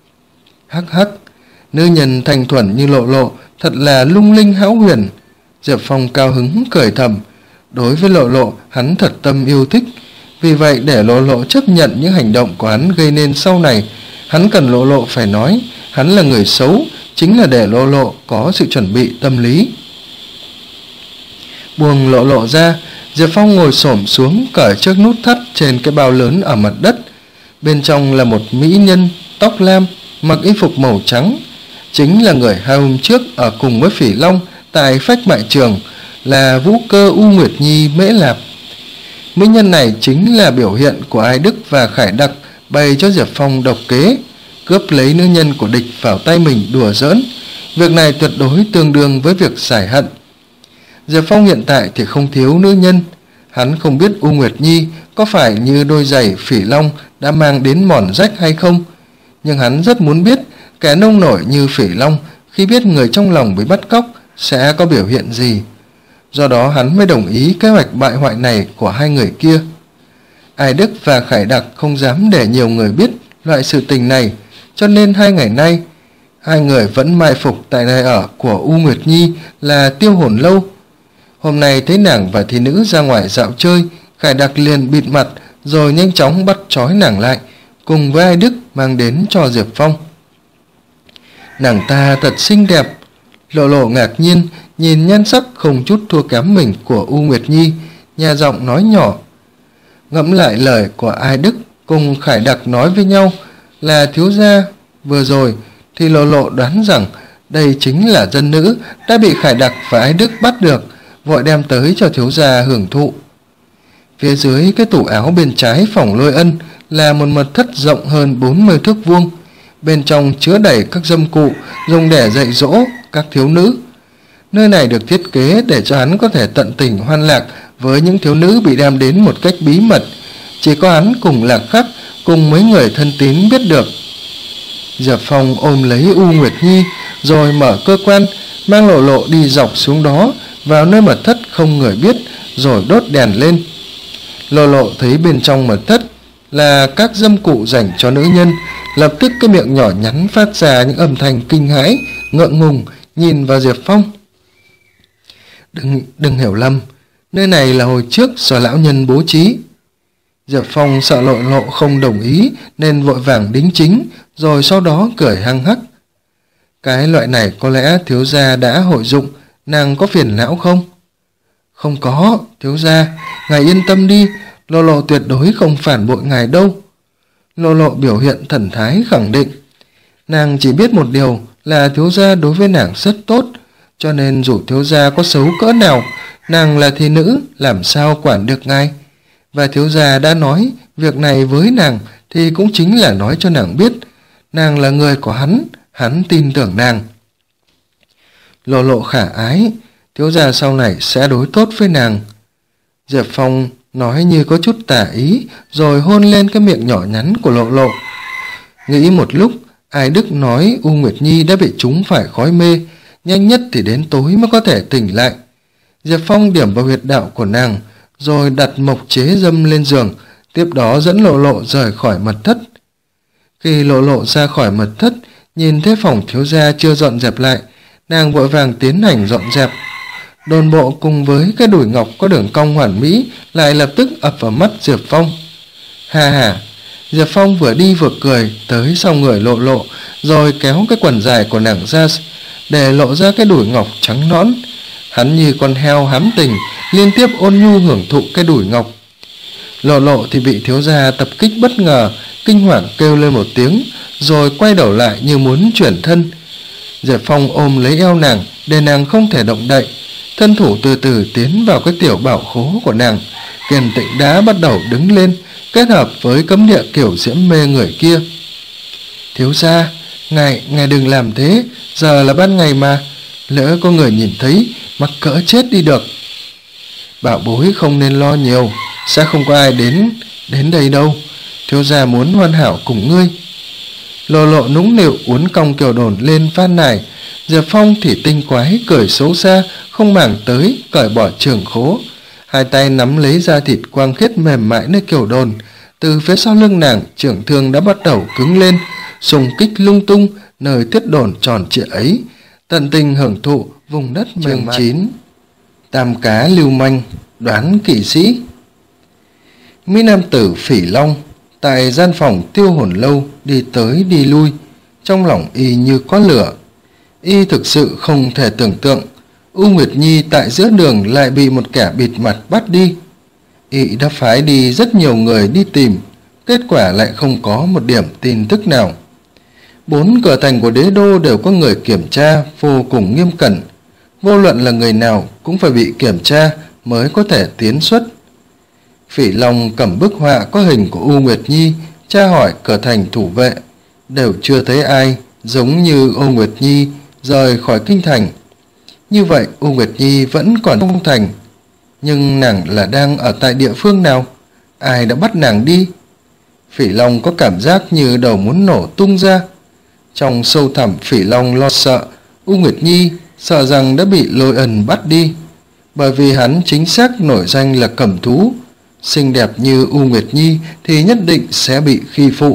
Hắc hắc, nữ nhân thanh thuần như Lộ Lộ thật là lung linh hão huyền. Diệp Phong cao hứng cười thầm. Đối với Lộ Lộ hắn thật tâm yêu thích, vì vậy để Lộ Lộ chấp nhận những hành động của hắn gây nên sau này, hắn cần Lộ Lộ phải nói hắn là người xấu, chính là để Lộ Lộ có sự chuẩn bị tâm lý. Buông Lộ Lộ ra, Diệp Phong ngồi xổm xuống cởi chiếc nút thắt trên cái bao lớn ở mặt đất. Bên trong là một mỹ nhân tóc lam, mặc y phục màu trắng, chính là người hai hôm trước ở cùng với Phỉ Long tại Phách Mại Trường, là Vũ Cơ U Nguyệt Nhi Mễ Lạp. Mỹ nhân này chính là biểu hiện của Ai Đức và Khải Đặc bày cho Diệp Phong độc kế, cướp lấy nữ nhân của địch vào tay mình đùa giỡn, Việc này tuyệt đối tương đương với việc giải hận. Diệp Phong hiện tại thì không thiếu nữ nhân. Hắn không biết U Nguyệt Nhi có phải như đôi giày Phỉ Long đã mang đến mòn rách hay không, nhưng hắn rất muốn biết kẻ nông nổi như Phỉ Long khi biết người trong lòng bị bắt cóc sẽ có biểu hiện gì. Do đó hắn mới đồng ý kế hoạch bại hoại này của hai người kia. Ai Đức và Khải Đặc không dám để nhiều người biết loại sự tình này, cho nên hai ngày nay hai người vẫn mai phục tại nơi ở của U Nguyệt Nhi là Tiêu Hồn Lâu. Hôm nay thấy nàng và thị nữ ra ngoài dạo chơi, Khải Đặc liền bịt mặt rồi nhanh chóng bắt trói nàng lại, cùng với Ai Đức mang đến cho Diệp Phong. Nàng ta thật xinh đẹp. Lộ Lộ ngạc nhiên nhìn nhan sắc không chút thua kém mình của U Nguyệt Nhi, nhà giọng nói nhỏ. Ngẫm lại lời của Ai Đức cùng Khải Đặc nói với nhau là thiếu gia vừa rồi, thì Lộ Lộ đoán rằng đây chính là dân nữ đã bị Khải Đặc và Ai Đức bắt được, vội đem tới cho thiếu gia hưởng thụ. Phía dưới cái tủ áo bên trái phòng Lôi Ân là một mật thất rộng hơn bốn mươi thước vuông, bên trong chứa đầy các dâm cụ dùng để dạy dỗ các thiếu nữ. Nơi này được thiết kế để cho hắn có thể tận tình hoan lạc với những thiếu nữ bị đem đến một cách bí mật, chỉ có hắn cùng Lạc Khắc cùng mấy người thân tín biết được. Diệp Phong ôm lấy U Nguyệt Nhi rồi mở cơ quan, mang Lộ Lộ đi dọc xuống đó vào nơi mật thất không người biết, rồi đốt đèn lên. Lộ Lộ thấy bên trong mật thất là các dâm cụ dành cho nữ nhân, lập tức cái miệng nhỏ nhắn phát ra những âm thanh kinh hãi, ngượng ngùng nhìn vào Diệp Phong. Đừng, đừng hiểu lầm, nơi này là hồi trước do lão nhân bố trí. Diệp Phong sợ Lộ Lộ không đồng ý nên vội vàng đính chính, rồi sau đó cười hăng hắc. Cái loại này có lẽ thiếu gia đã hội dụng, nàng có phiền não không? Không có, thiếu gia, ngài yên tâm đi, Lộ Lộ tuyệt đối không phản bội ngài đâu. Lộ Lộ biểu hiện thần thái khẳng định. Nàng chỉ biết một điều là thiếu gia đối với nàng rất tốt, cho nên dù thiếu gia có xấu cỡ nào, nàng là thị nữ làm sao quản được ngài. Và thiếu gia đã nói việc này với nàng thì cũng chính là nói cho nàng biết nàng là người của hắn, hắn tin tưởng nàng. Lộ Lộ khả ái, thiếu gia sau này sẽ đối tốt với nàng. Diệp Phong nói như có chút tà ý, rồi hôn lên cái miệng nhỏ nhắn của Lộ Lộ. Nghĩ một lúc, Ai Đức nói U Nguyệt Nhi đã bị trúng phải khói mê, nhanh nhất thì đến tối mới có thể tỉnh lại. Diệp Phong điểm vào huyệt đạo của nàng, rồi đặt mộc chế dâm lên giường, tiếp đó dẫn Lộ Lộ rời khỏi mật thất. Khi Lộ Lộ ra khỏi mật thất, nhìn thấy phòng thiếu gia chưa dọn dẹp lại, nàng vội vàng tiến hành dọn dẹp. Đồn bộ cùng với cái đùi ngọc có đường cong hoàn mỹ lại lập tức ập vào mắt Diệp Phong. Hà hà, Diệp Phong vừa đi vừa cười tới sau người Lộ Lộ, rồi kéo cái quần dài của nàng ra để lộ ra cái đùi ngọc trắng nõn. Hắn như con heo hám tình, liên tiếp ôn nhu hưởng thụ cái đùi ngọc. Lộ Lộ thì bị thiếu gia tập kích bất ngờ, kinh hoàng kêu lên một tiếng, rồi quay đầu lại như muốn chuyển thân. Diệp Phong ôm lấy eo nàng để nàng không thể động đậy, thân thủ từ từ tiến vào cái tiểu bảo khố của nàng. Kiền Tịnh Đá bắt đầu đứng lên, kết hợp với cấm địa kiểu diễm mê người kia. Thiếu gia, ngài, ngài đừng làm thế, giờ là ban ngày mà, lỡ có người nhìn thấy, mắc cỡ chết đi được. Bảo bối không nên lo nhiều, sẽ không có ai đến, đến đây đâu, thiếu gia muốn hoàn hảo cùng ngươi. Lộ Lộ nũng nịu uốn cong kiều đồn lên van nài. Diệp Phong thì tinh quái cười xấu xa, không màng tới, cởi bỏ trường khố. Hai tay nắm lấy da thịt quang khiết mềm mại nơi kiều đồn. Từ phía sau lưng nàng, trưởng thương đã bắt đầu cứng lên, xung kích lung tung nơi thiết đồn tròn trịa ấy, tận tình hưởng thụ vùng đất mềm mại. chín. Tam cá lưu manh, đoán kỵ sĩ. Mỹ nam tử Phỉ Long tại gian phòng Tiêu Hồn Lâu đi tới đi lui, trong lòng y như có lửa. Y thực sự không thể tưởng tượng U Nguyệt Nhi tại giữa đường lại bị một kẻ bịt mặt bắt đi. Y đã phái đi rất nhiều người đi tìm, kết quả lại không có một điểm tin tức nào. Bốn cửa thành của đế đô đều có người kiểm tra vô cùng nghiêm cẩn, vô luận là người nào cũng phải bị kiểm tra mới có thể tiến xuất. Phỉ Long cầm bức họa có hình của U Nguyệt Nhi, tra hỏi cửa thành thủ vệ, đều chưa thấy ai giống như U Nguyệt Nhi rời khỏi kinh thành. Như vậy U Nguyệt Nhi vẫn còn trong thành, nhưng nàng là đang ở tại địa phương nào? Ai đã bắt nàng đi? Phỉ Long có cảm giác như đầu muốn nổ tung ra. Trong sâu thẳm Phỉ Long lo sợ U Nguyệt Nhi sợ rằng đã bị Lôi Ân bắt đi, bởi vì hắn chính xác nổi danh là cầm thú. Xinh đẹp như U Nguyệt Nhi thì nhất định sẽ bị khi phụ.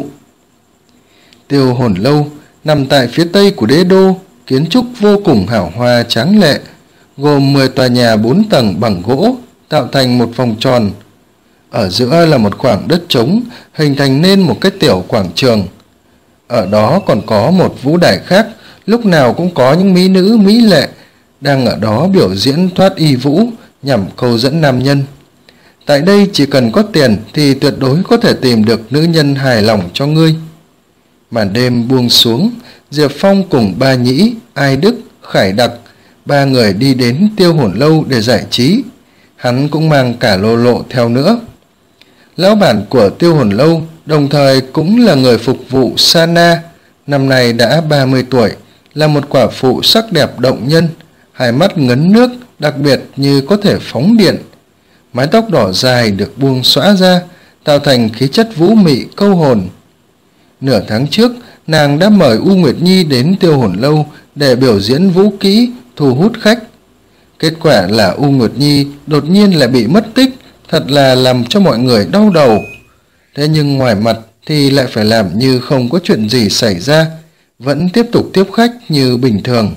Tiêu Hồn Lâu nằm tại phía tây của đế đô, kiến trúc vô cùng hảo hoa tráng lệ, gồm mười tòa nhà bốn tầng bằng gỗ tạo thành một vòng tròn. Ở giữa là một khoảng đất trống hình thành nên một cái tiểu quảng trường. Ở đó còn có một vũ đài khác, lúc nào cũng có những mỹ nữ mỹ lệ đang ở đó biểu diễn thoát y vũ nhằm câu dẫn nam nhân. Tại đây chỉ cần có tiền thì tuyệt đối có thể tìm được nữ nhân hài lòng cho ngươi. Màn đêm buông xuống, Diệp Phong cùng Ba Nhĩ, Ai Đức, Khải Đặc, ba người đi đến Tiêu Hồn Lâu để giải trí. Hắn cũng mang cả Lô Lộ theo nữa. Lão bản của Tiêu Hồn Lâu đồng thời cũng là người phục vụ Sana, năm nay đã ba mươi tuổi, là một quả phụ sắc đẹp động nhân, hai mắt ngấn nước đặc biệt như có thể phóng điện. Mái tóc đỏ dài được buông xõa ra, tạo thành khí chất vũ mị câu hồn. Nửa tháng trước, nàng đã mời U Nguyệt Nhi đến Tiêu Hồn Lâu để biểu diễn vũ kỹ thu hút khách. Kết quả là U Nguyệt Nhi đột nhiên lại bị mất tích, thật là làm cho mọi người đau đầu. Thế nhưng ngoài mặt thì lại phải làm như không có chuyện gì xảy ra, vẫn tiếp tục tiếp khách như bình thường.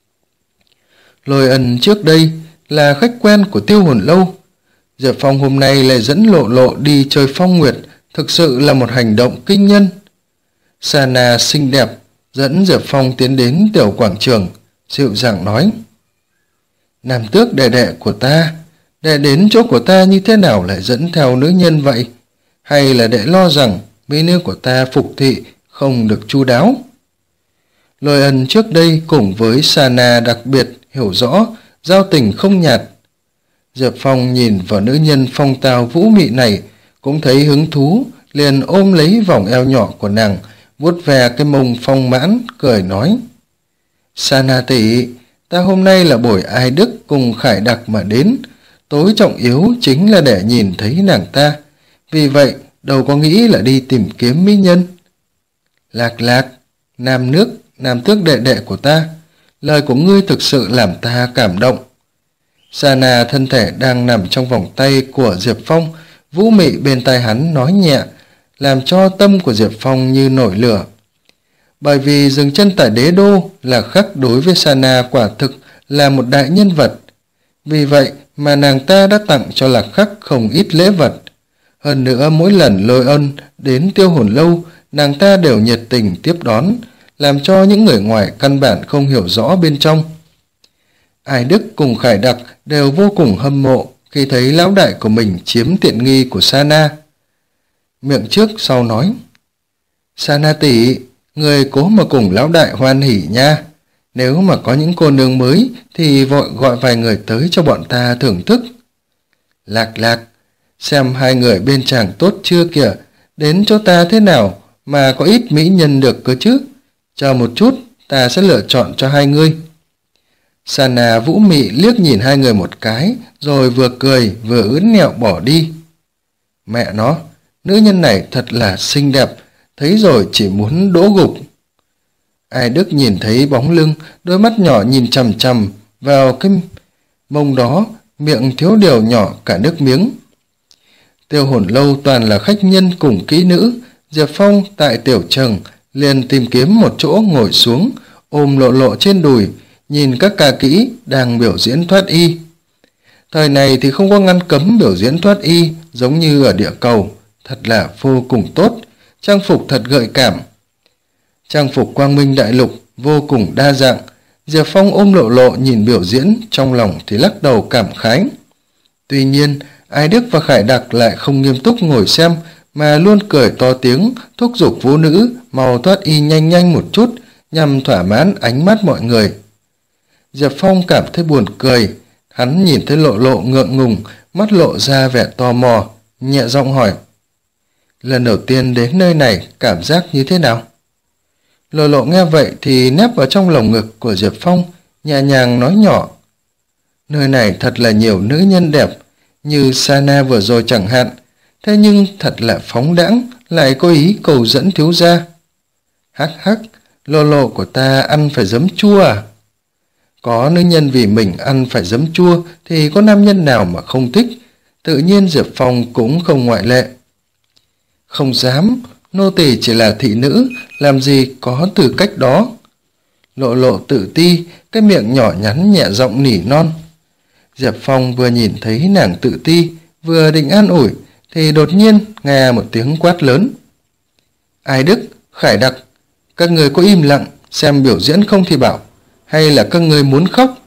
Lôi Ân trước đây là khách quen của Tiêu Hồn Lâu. Diệp Phong hôm nay lại dẫn Lộ Lộ đi chơi phong nguyệt, thực sự là một hành động kinh nhân. Sana xinh đẹp dẫn Diệp Phong tiến đến tiểu quảng trường, dịu dàng nói: Nam tước đệ đệ của ta, đệ đến chỗ của ta như thế nào lại dẫn theo nữ nhân vậy? Hay là đệ lo rằng mỹ nữ của ta phục thị không được chu đáo? Lôi Ân trước đây cùng với Sana đặc biệt hiểu rõ giao tình không nhạt. Diệp Phong nhìn vào nữ nhân phong tao vũ mị này cũng thấy hứng thú, liền ôm lấy vòng eo nhỏ của nàng, vuốt ve cái mông phong mãn, cười nói: Sana tỷ, ta hôm nay là buổi Ai Đức cùng Khải Đặc mà đến, tối trọng yếu chính là để nhìn thấy nàng ta, vì vậy đâu có nghĩ là đi tìm kiếm mỹ nhân. Lạc Lạc, nam nước, nam tước đệ đệ của ta, lời của ngươi thực sự làm ta cảm động. Sana thân thể đang nằm trong vòng tay của Diệp Phong, vũ mị bên tai hắn nói nhẹ, làm cho tâm của Diệp Phong như nổi lửa. Bởi vì dừng chân tại đế đô, Lạc Khắc đối với Sana quả thực là một đại nhân vật. Vì vậy mà nàng ta đã tặng cho Lạc Khắc không ít lễ vật. Hơn nữa mỗi lần Lôi Ân đến Tiêu Hồn Lâu, nàng ta đều nhiệt tình tiếp đón, làm cho những người ngoài căn bản không hiểu rõ bên trong. Ai Đức cùng Khải Đặc đều vô cùng hâm mộ khi thấy lão đại của mình chiếm tiện nghi của Sana. Miệng trước sau nói: Sana tỷ, người cố mà cùng lão đại hoan hỉ nha. Nếu mà có những cô nương mới thì vội gọi vài người tới cho bọn ta thưởng thức. Lạc Lạc, xem hai người bên chàng tốt chưa kìa, đến chỗ ta thế nào mà có ít mỹ nhân được cơ chứ. Chờ một chút, ta sẽ lựa chọn cho hai ngươi. Sana vũ mị liếc nhìn hai người một cái, rồi vừa cười vừa ướn nẹo bỏ đi. Mẹ nó, nữ nhân này thật là xinh đẹp, thấy rồi chỉ muốn đỗ gục. Ai Đức nhìn thấy bóng lưng, đôi mắt nhỏ nhìn chằm chằm vào cái mông đó, miệng thiếu điều nhỏ cả nước miếng. Tiêu Hồn Lâu toàn là khách nhân cùng kỹ nữ. Diệp Phong tại tiểu trường liền tìm kiếm một chỗ ngồi xuống, ôm Lộ Lộ trên đùi, nhìn các ca kỹ đang biểu diễn thoát y. Thời này thì không có ngăn cấm biểu diễn thoát y giống như ở địa cầu, thật là vô cùng tốt, trang phục thật gợi cảm. Trang phục Quang Minh Đại Lục vô cùng đa dạng. Diệp Phong ôm Lộ Lộ nhìn biểu diễn, trong lòng thì lắc đầu cảm khái. Tuy nhiên, Ai Đức và Khải Đặc lại không nghiêm túc ngồi xem, mà luôn cười to tiếng, thúc giục vũ nữ mau thoát y nhanh nhanh một chút, nhằm thỏa mãn ánh mắt mọi người. Diệp Phong cảm thấy buồn cười, hắn nhìn thấy Lộ Lộ ngượng ngùng, mắt lộ ra vẻ tò mò, nhẹ giọng hỏi: Lần đầu tiên đến nơi này cảm giác như thế nào? Lộ Lộ nghe vậy thì nép vào trong lồng ngực của Diệp Phong, nhẹ nhàng nói nhỏ: nơi này thật là nhiều nữ nhân đẹp, như Sana vừa rồi chẳng hạn, thế nhưng thật là phóng đãng, lại có ý cầu dẫn thiếu gia. Hắc hắc, Lộ Lộ của ta ăn phải giấm chua à? Có nữ nhân vì mình ăn phải giấm chua thì có nam nhân nào mà không thích, tự nhiên Diệp Phong cũng không ngoại lệ. Không dám, nô tỳ chỉ là thị nữ, làm gì có tư cách đó. Lộ Lộ tự ti, cái miệng nhỏ nhắn nhẹ giọng nỉ non. Diệp Phong vừa nhìn thấy nàng tự ti, vừa định an ủi, thì đột nhiên nghe một tiếng quát lớn. Ai Đức, Khải Đặc, các người có im lặng, xem biểu diễn không thì bảo, hay là các người muốn khóc?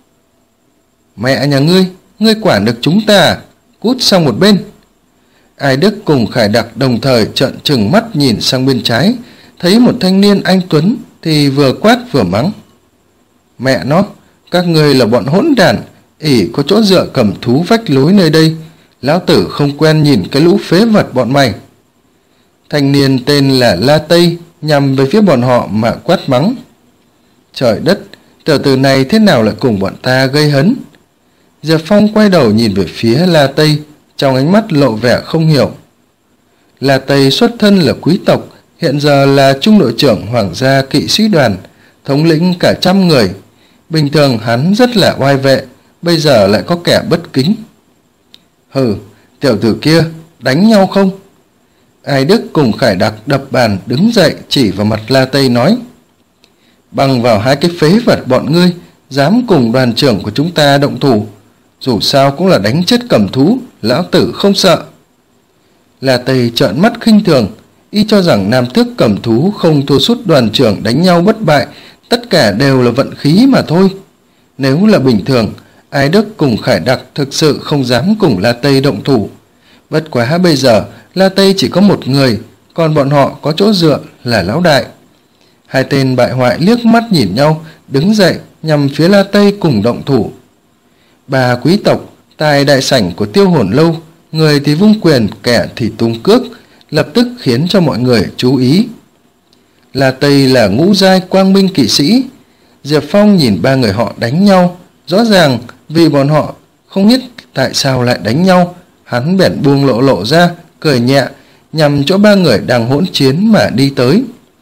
Mẹ nhà ngươi, ngươi quản được chúng ta à? Cút sang một bên. Ai Đức cùng Khải Đặc đồng thời trợn trừng mắt nhìn sang bên trái, thấy một thanh niên anh tuấn thì vừa quát vừa mắng. Mẹ nó, các ngươi là bọn hỗn đản, ỷ có chỗ dựa cầm thú vách lối nơi đây, lão tử không quen nhìn cái lũ phế vật bọn mày. Thanh niên tên là La Tây nhằm về phía bọn họ mà quát mắng. Trời đất, tiểu tử này thế nào lại cùng bọn ta gây hấn? Diệp Phong quay đầu nhìn về phía La Tây, trong ánh mắt lộ vẻ không hiểu. La Tây xuất thân là quý tộc, hiện giờ là trung đội trưởng hoàng gia kỵ sĩ đoàn, thống lĩnh cả trăm người. Bình thường hắn rất là oai vệ, bây giờ lại có kẻ bất kính. Hừ, tiểu tử kia, đánh nhau không? Ai Đức cùng Khải Đặc đập bàn đứng dậy chỉ vào mặt La Tây nói. Bằng vào hai cái phế vật bọn ngươi, dám cùng đoàn trưởng của chúng ta động thủ, dù sao cũng là đánh chết cầm thú, lão tử không sợ. La Tây trợn mắt khinh thường, y cho rằng nam tước cầm thú không thua sút đoàn trưởng đánh nhau bất bại, tất cả đều là vận khí mà thôi. Nếu là bình thường, Ai Đức cùng Khải Đặc thực sự không dám cùng La Tây động thủ. Bất quá bây giờ, La Tây chỉ có một người, còn bọn họ có chỗ dựa là lão đại. Hai tên bại hoại liếc mắt nhìn nhau, đứng dậy nhằm phía La Tây cùng động thủ. Bà quý tộc tại đại sảnh của Tiêu Hồn Lâu, người thì vung quyền, kẻ thì tung cước, lập tức khiến cho mọi người chú ý. La Tây là ngũ giai quang minh kỵ sĩ. Diệp Phong nhìn ba người họ đánh nhau, rõ ràng vì bọn họ không biết tại sao lại đánh nhau, hắn bèn buông Lộ Lộ ra, cười nhẹ, nhằm chỗ ba người đang hỗn chiến mà đi tới.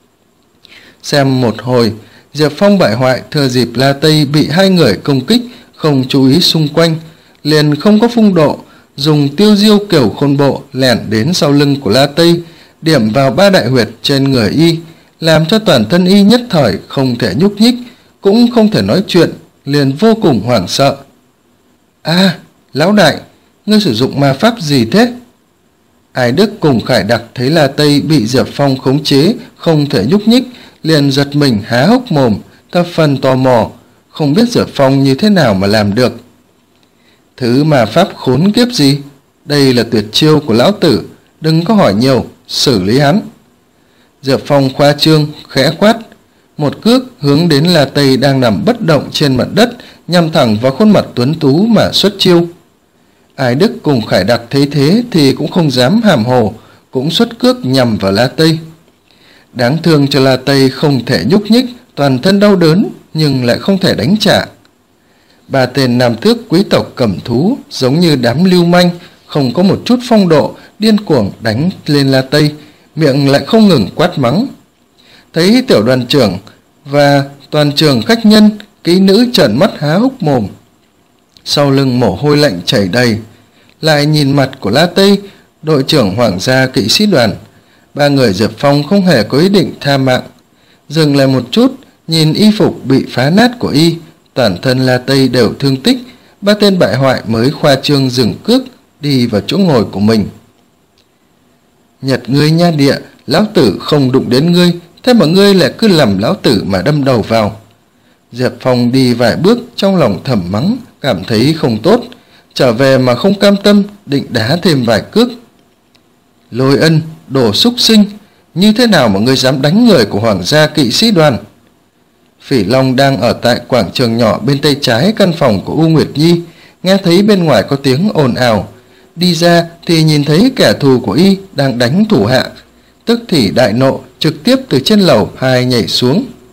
Xem một hồi, Diệp Phong bại hoại thừa dịp La Tây bị hai người công kích, không chú ý xung quanh, liền không có phong độ, dùng tiêu diêu kiểu khôn bộ lẻn đến sau lưng của La Tây, điểm vào ba đại huyệt trên người y, làm cho toàn thân y nhất thời không thể nhúc nhích, cũng không thể nói chuyện, liền vô cùng hoảng sợ. À, lão đại, ngươi sử dụng ma pháp gì thế? Ai Đức cùng Khải Đặc thấy La Tây bị Diệp Phong khống chế, không thể nhúc nhích, liền giật mình há hốc mồm, thập phần tò mò, không biết Diệp Phong như thế nào mà làm được. Thứ mà pháp khốn kiếp gì? Đây là tuyệt chiêu của lão tử, đừng có hỏi nhiều, xử lý hắn. Diệp Phong khoa trương, khẽ quát, một cước hướng đến La Tây đang nằm bất động trên mặt đất, nhằm thẳng vào khuôn mặt tuấn tú mà xuất chiêu. Ai Đức cùng Khải Đặc thấy thế thì cũng không dám hàm hồ, cũng xuất cước nhằm vào La Tây. Đáng thương cho La Tây không thể nhúc nhích, toàn thân đau đớn nhưng lại không thể đánh trả. Ba tên nam tước quý tộc cầm thú giống như đám lưu manh, không có một chút phong độ, điên cuồng đánh lên La Tây, miệng lại không ngừng quát mắng. Thấy tiểu đoàn trưởng và toàn trường khách nhân, kỹ nữ trợn mắt há hốc mồm, sau lưng mồ hôi lạnh chảy đầy. Lại nhìn mặt của La Tây, đội trưởng hoàng gia kỵ sĩ đoàn, ba người Diệp Phong không hề có ý định tha mạng. Dừng lại một chút, nhìn y phục bị phá nát của y, toàn thân La Tây đều thương tích, ba tên bại hoại mới khoa trương dừng cước, đi vào chỗ ngồi của mình. Nhật ngươi nha địa, lão tử không đụng đến ngươi, thế mà ngươi lại cứ lầm lão tử mà đâm đầu vào. Diệp Phong đi vài bước, trong lòng thầm mắng, cảm thấy không tốt, trở về mà không cam tâm, định đá thêm vài cước. Lôi Ân, đồ súc sinh, như thế nào mà ngươi dám đánh người của hoàng gia kỵ sĩ đoàn? Phỉ Long đang ở tại quảng trường nhỏ bên tay trái căn phòng của U Nguyệt Nhi, nghe thấy bên ngoài có tiếng ồn ào, đi ra thì nhìn thấy kẻ thù của y đang đánh thủ hạ, tức thì đại nộ, trực tiếp từ trên lầu hai nhảy xuống.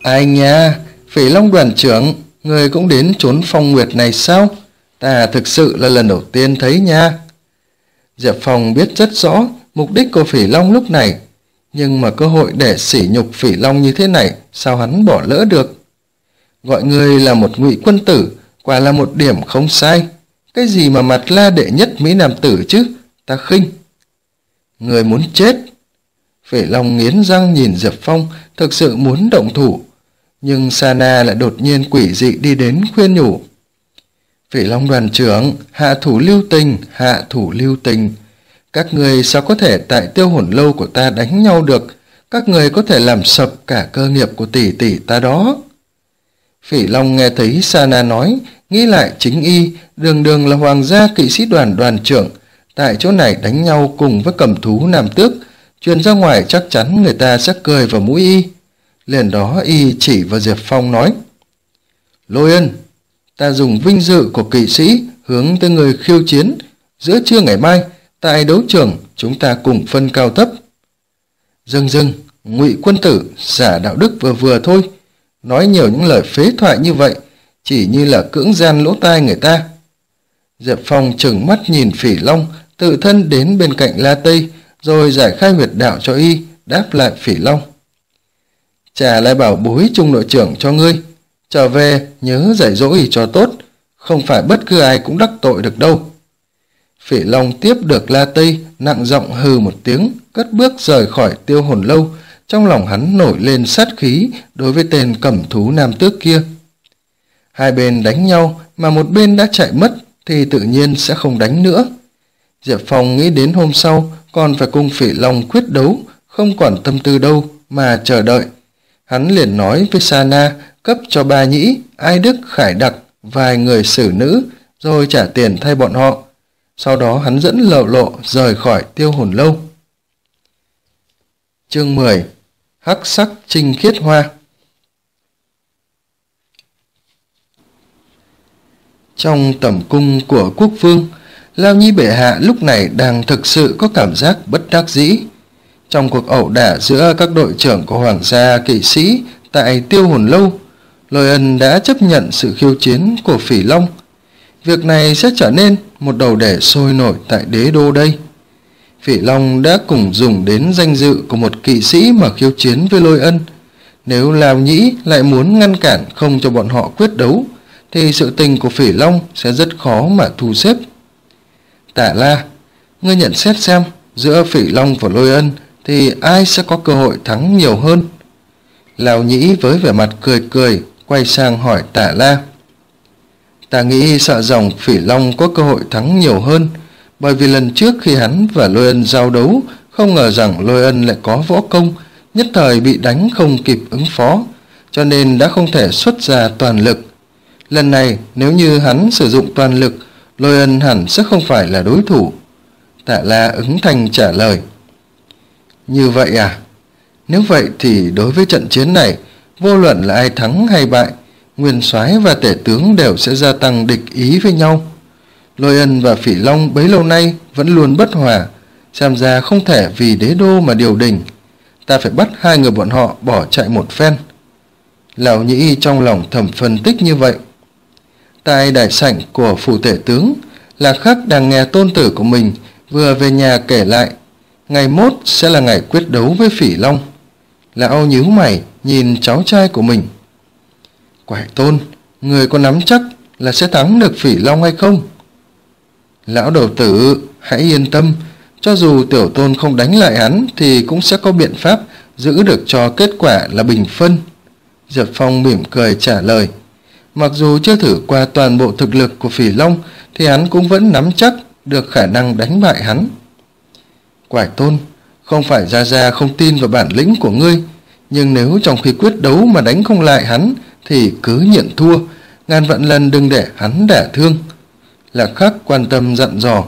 Ai nha, Phỉ Long đoàn trưởng, người cũng đến chốn phong nguyệt này sao? Ta thực sự là lần đầu tiên thấy nha. Diệp Phong biết rất rõ mục đích của Phỉ Long lúc này, nhưng mà cơ hội để sỉ nhục Phỉ Long như thế này sao hắn bỏ lỡ được. Gọi người là một ngụy quân tử, quả là một điểm không sai. Cái gì mà mặt la đệ nhất Mỹ Nam tử chứ, ta khinh. Người muốn chết. Phỉ Long nghiến răng nhìn Diệp Phong, thực sự muốn động thủ, nhưng Sana lại đột nhiên quỷ dị đi đến khuyên nhủ. Phỉ Long đoàn trưởng, hạ thủ lưu tình, hạ thủ lưu tình. Các người sao có thể tại Tiêu Hồn Lâu của ta đánh nhau được, các người có thể làm sập cả cơ nghiệp của tỷ tỷ ta đó. Phỉ Long nghe thấy Sana nói, nghĩ lại chính y, đường đường là hoàng gia kỵ sĩ đoàn đoàn trưởng, tại chỗ này đánh nhau cùng với cầm thú nam tước, truyền ra ngoài chắc chắn người ta sẽ cười vào mũi y. Liền đó y chỉ vào Diệp Phong nói, Lôi Ân, ta dùng vinh dự của kỵ sĩ hướng tới người khiêu chiến, giữa trưa ngày mai tại đấu trường chúng ta cùng phân cao thấp. Dừng dừng, ngụy quân tử, giả đạo đức vừa vừa thôi, nói nhiều những lời phế thoại như vậy chỉ như là cưỡng gian lỗ tai người ta. Diệp Phong trừng mắt nhìn Phỉ Long, tự thân đến bên cạnh La Tây, rồi giải khai huyệt đạo cho y, đáp lại Phỉ Long. Trả lại bảo bối trung đội trưởng cho ngươi, trở về nhớ dạy dỗ y cho tốt, không phải bất cứ ai cũng đắc tội được đâu. Phỉ Long tiếp được La Tây, nặng giọng hừ một tiếng, cất bước rời khỏi Tiêu Hồn Lâu, trong lòng hắn nổi lên sát khí đối với tên cẩm thú nam tước kia. Hai bên đánh nhau mà một bên đã chạy mất thì tự nhiên sẽ không đánh nữa. Diệp Phong nghĩ đến hôm sau còn phải cùng Phỉ Long quyết đấu, không còn tâm tư đâu mà chờ đợi. Hắn liền nói với Sana cấp cho Ba Nhĩ, Ai Đức, Khải Đặc vài người xử nữ, rồi trả tiền thay bọn họ. Sau đó hắn dẫn Lộ Lộ rời khỏi Tiêu Hồn Lâu. Chương mười. Hắc sắc trinh khiết hoa. Trong tẩm cung của quốc vương, Lao Nhi bệ hạ lúc này đang thực sự có cảm giác bất đắc dĩ. Trong cuộc ẩu đả giữa các đội trưởng của hoàng gia kỵ sĩ tại Tiêu Hồn Lâu, Lôi Ân đã chấp nhận sự khiêu chiến của Phỉ Long. Việc này sẽ trở nên một đầu đề sôi nổi tại đế đô đây. Phỉ Long đã cùng dùng đến danh dự của một kỵ sĩ mà khiêu chiến với Lôi Ân. Nếu Lao Nhĩ lại muốn ngăn cản không cho bọn họ quyết đấu, thì sự tình của Phỉ Long sẽ rất khó mà thu xếp. Tả La, ngươi nhận xét xem, giữa Phỉ Long và Lôi Ân thì ai sẽ có cơ hội thắng nhiều hơn? Lao Nhĩ với vẻ mặt cười cười, quay sang hỏi Tả La. Ta nghĩ sợ rằng Phỉ Long có cơ hội thắng nhiều hơn, bởi vì lần trước khi hắn và Lôi Ân giao đấu, không ngờ rằng Lôi Ân lại có võ công, nhất thời bị đánh không kịp ứng phó, cho nên đã không thể xuất ra toàn lực. Lần này nếu như hắn sử dụng toàn lực, Lôi Ân hẳn sẽ không phải là đối thủ. Tạ La ứng thanh trả lời. Như vậy à? Nếu vậy thì đối với trận chiến này, vô luận là ai thắng hay bại, nguyên soái và tể tướng đều sẽ gia tăng địch ý với nhau. Lôi Ân và Phỉ Long bấy lâu nay vẫn luôn bất hòa, xem ra không thể vì đế đô mà điều đình. Ta phải bắt hai người bọn họ bỏ chạy một phen. Lão Nhĩ trong lòng thầm phân tích như vậy. Tại đại sảnh của phủ tể tướng, Lạc Khắc đang nghe tôn tử của mình vừa về nhà kể lại, ngày mốt sẽ là ngày quyết đấu với Phỉ Long. Lão nhíu mày nhìn cháu trai của mình. Quải Tôn, người có nắm chắc là sẽ thắng được Phỉ Long hay không? Lão đầu tử, hãy yên tâm, cho dù tiểu tôn không đánh lại hắn thì cũng sẽ có biện pháp giữ được cho kết quả là bình phân. Diệp Phong mỉm cười trả lời. Mặc dù chưa thử qua toàn bộ thực lực của Phỉ Long thì hắn cũng vẫn nắm chắc được khả năng đánh bại hắn. Quải Tôn, không phải Gia Gia không tin vào bản lĩnh của ngươi, nhưng nếu trong khi quyết đấu mà đánh không lại hắn thì cứ nhận thua, ngàn vạn lần đừng để hắn đả thương. Lạc Khắc quan tâm dặn dò.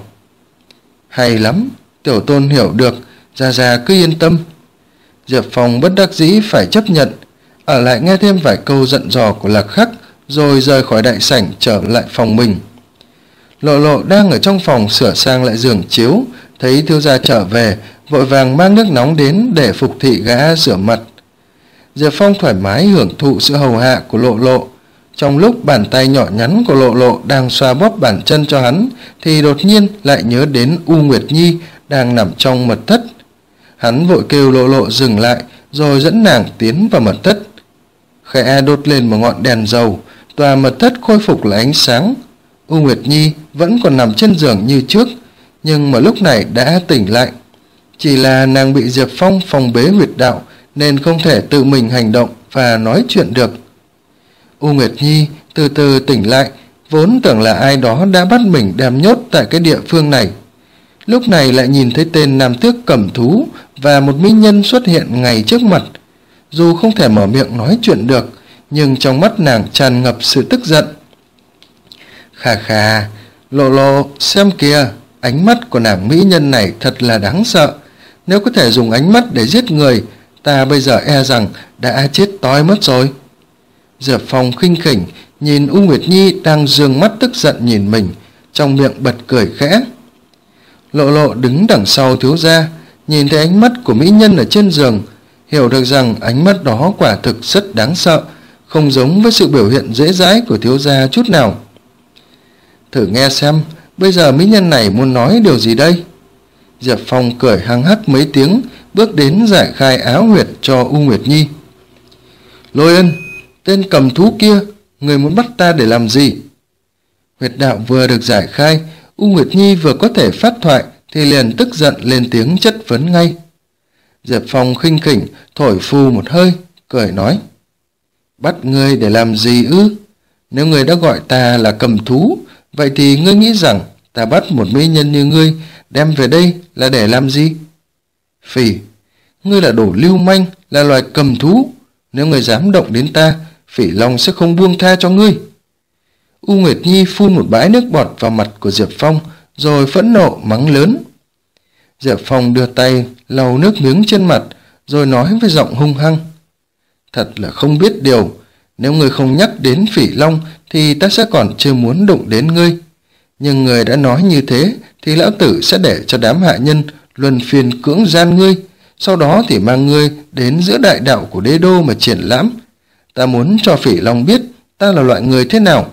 Hay lắm, tiểu tôn hiểu được, Gia Gia cứ yên tâm. Diệp Phong bất đắc dĩ phải chấp nhận, ở lại nghe thêm vài câu dặn dò của Lạc Khắc, rồi rời khỏi đại sảnh trở lại phòng mình. Lộ Lộ đang ở trong phòng sửa sang lại giường chiếu, thấy thiếu gia trở về, vội vàng mang nước nóng đến để phục thị gã rửa mặt. Diệp Phong thoải mái hưởng thụ sự hầu hạ của Lộ Lộ. Trong lúc bàn tay nhỏ nhắn của Lộ Lộ đang xoa bóp bàn chân cho hắn, thì đột nhiên lại nhớ đến U Nguyệt Nhi đang nằm trong mật thất. Hắn vội kêu Lộ Lộ dừng lại, rồi dẫn nàng tiến vào mật thất. Khẽ đốt lên một ngọn đèn dầu, tòa mật thất khôi phục lại ánh sáng. U Nguyệt Nhi vẫn còn nằm trên giường như trước, nhưng mà lúc này đã tỉnh lại. Chỉ là nàng bị Diệp Phong phong bế huyệt đạo, nên không thể tự mình hành động và nói chuyện được. U Nguyệt Nhi từ từ tỉnh lại, vốn tưởng là ai đó đã bắt mình đem nhốt tại cái địa phương này. Lúc này lại nhìn thấy tên nam tước cầm thú và một mỹ nhân xuất hiện ngay trước mặt. Dù không thể mở miệng nói chuyện được, nhưng trong mắt nàng tràn ngập sự tức giận. Khà khà, Lộ Lộ, xem kìa, ánh mắt của nàng mỹ nhân này thật là đáng sợ. Nếu có thể dùng ánh mắt để giết người, ta bây giờ e rằng đã chết tối mất rồi. Diệp Phong khinh khỉnh nhìn U Nguyệt Nhi đang dương mắt tức giận nhìn mình, trong miệng bật cười khẽ. Lộ Lộ đứng đằng sau thiếu gia, nhìn thấy ánh mắt của mỹ nhân ở trên giường, hiểu được rằng ánh mắt đó quả thực rất đáng sợ, không giống với sự biểu hiện dễ dãi của thiếu gia chút nào. Thử nghe xem, bây giờ mỹ nhân này muốn nói điều gì đây? Diệp Phong cười hăng hắc mấy tiếng, bước đến giải khai áo huyệt cho U Nguyệt Nhi. Lôi Ân, tên cầm thú kia, người muốn bắt ta để làm gì? Huyệt đạo vừa được giải khai, U Nguyệt Nhi vừa có thể phát thoại thì liền tức giận lên tiếng chất vấn ngay. Diệp Phong khinh khỉnh thổi phù một hơi, cười nói: Bắt ngươi để làm gì ư? Nếu ngươi đã gọi ta là cầm thú, vậy thì ngươi nghĩ rằng ta bắt một mỹ nhân như ngươi đem về đây là để làm gì? Phỉ, ngươi là đồ lưu manh, là loài cầm thú. Nếu ngươi dám động đến ta, Phỉ Long sẽ không buông tha cho ngươi. U Nguyệt Nhi phun một bãi nước bọt vào mặt của Diệp Phong, rồi phẫn nộ mắng lớn. Diệp Phong đưa tay lau nước miếng trên mặt, rồi nói với giọng hung hăng: Thật là không biết điều, nếu ngươi không nhắc đến Phỉ Long thì ta sẽ còn chưa muốn đụng đến ngươi. Nhưng người đã nói như thế thì lão tử sẽ để cho đám hạ nhân luân phiên cưỡng gian ngươi, sau đó thì mang ngươi đến giữa đại đạo của đế đô mà triển lãm. Ta muốn cho Phỉ Long biết ta là loại người thế nào.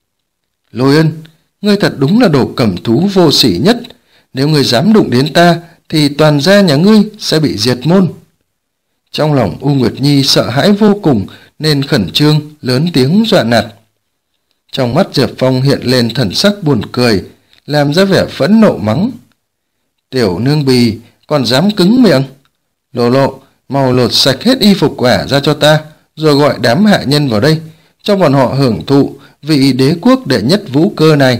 Lôi Ân, ngươi thật đúng là đồ cầm thú vô sỉ nhất. Nếu ngươi dám đụng đến ta thì toàn gia nhà ngươi sẽ bị diệt môn. Trong lòng U Nguyệt Nhi sợ hãi vô cùng nên khẩn trương lớn tiếng dọa nạt. Trong mắt Diệp Phong hiện lên thần sắc buồn cười, làm ra vẻ phẫn nộ mắng: Tiểu nương bì, còn dám cứng miệng? Lộ Lộ, mau lột sạch hết y phục quả ra cho ta, rồi gọi đám hạ nhân vào đây, cho bọn họ hưởng thụ vị đế quốc đệ nhất vũ cơ này.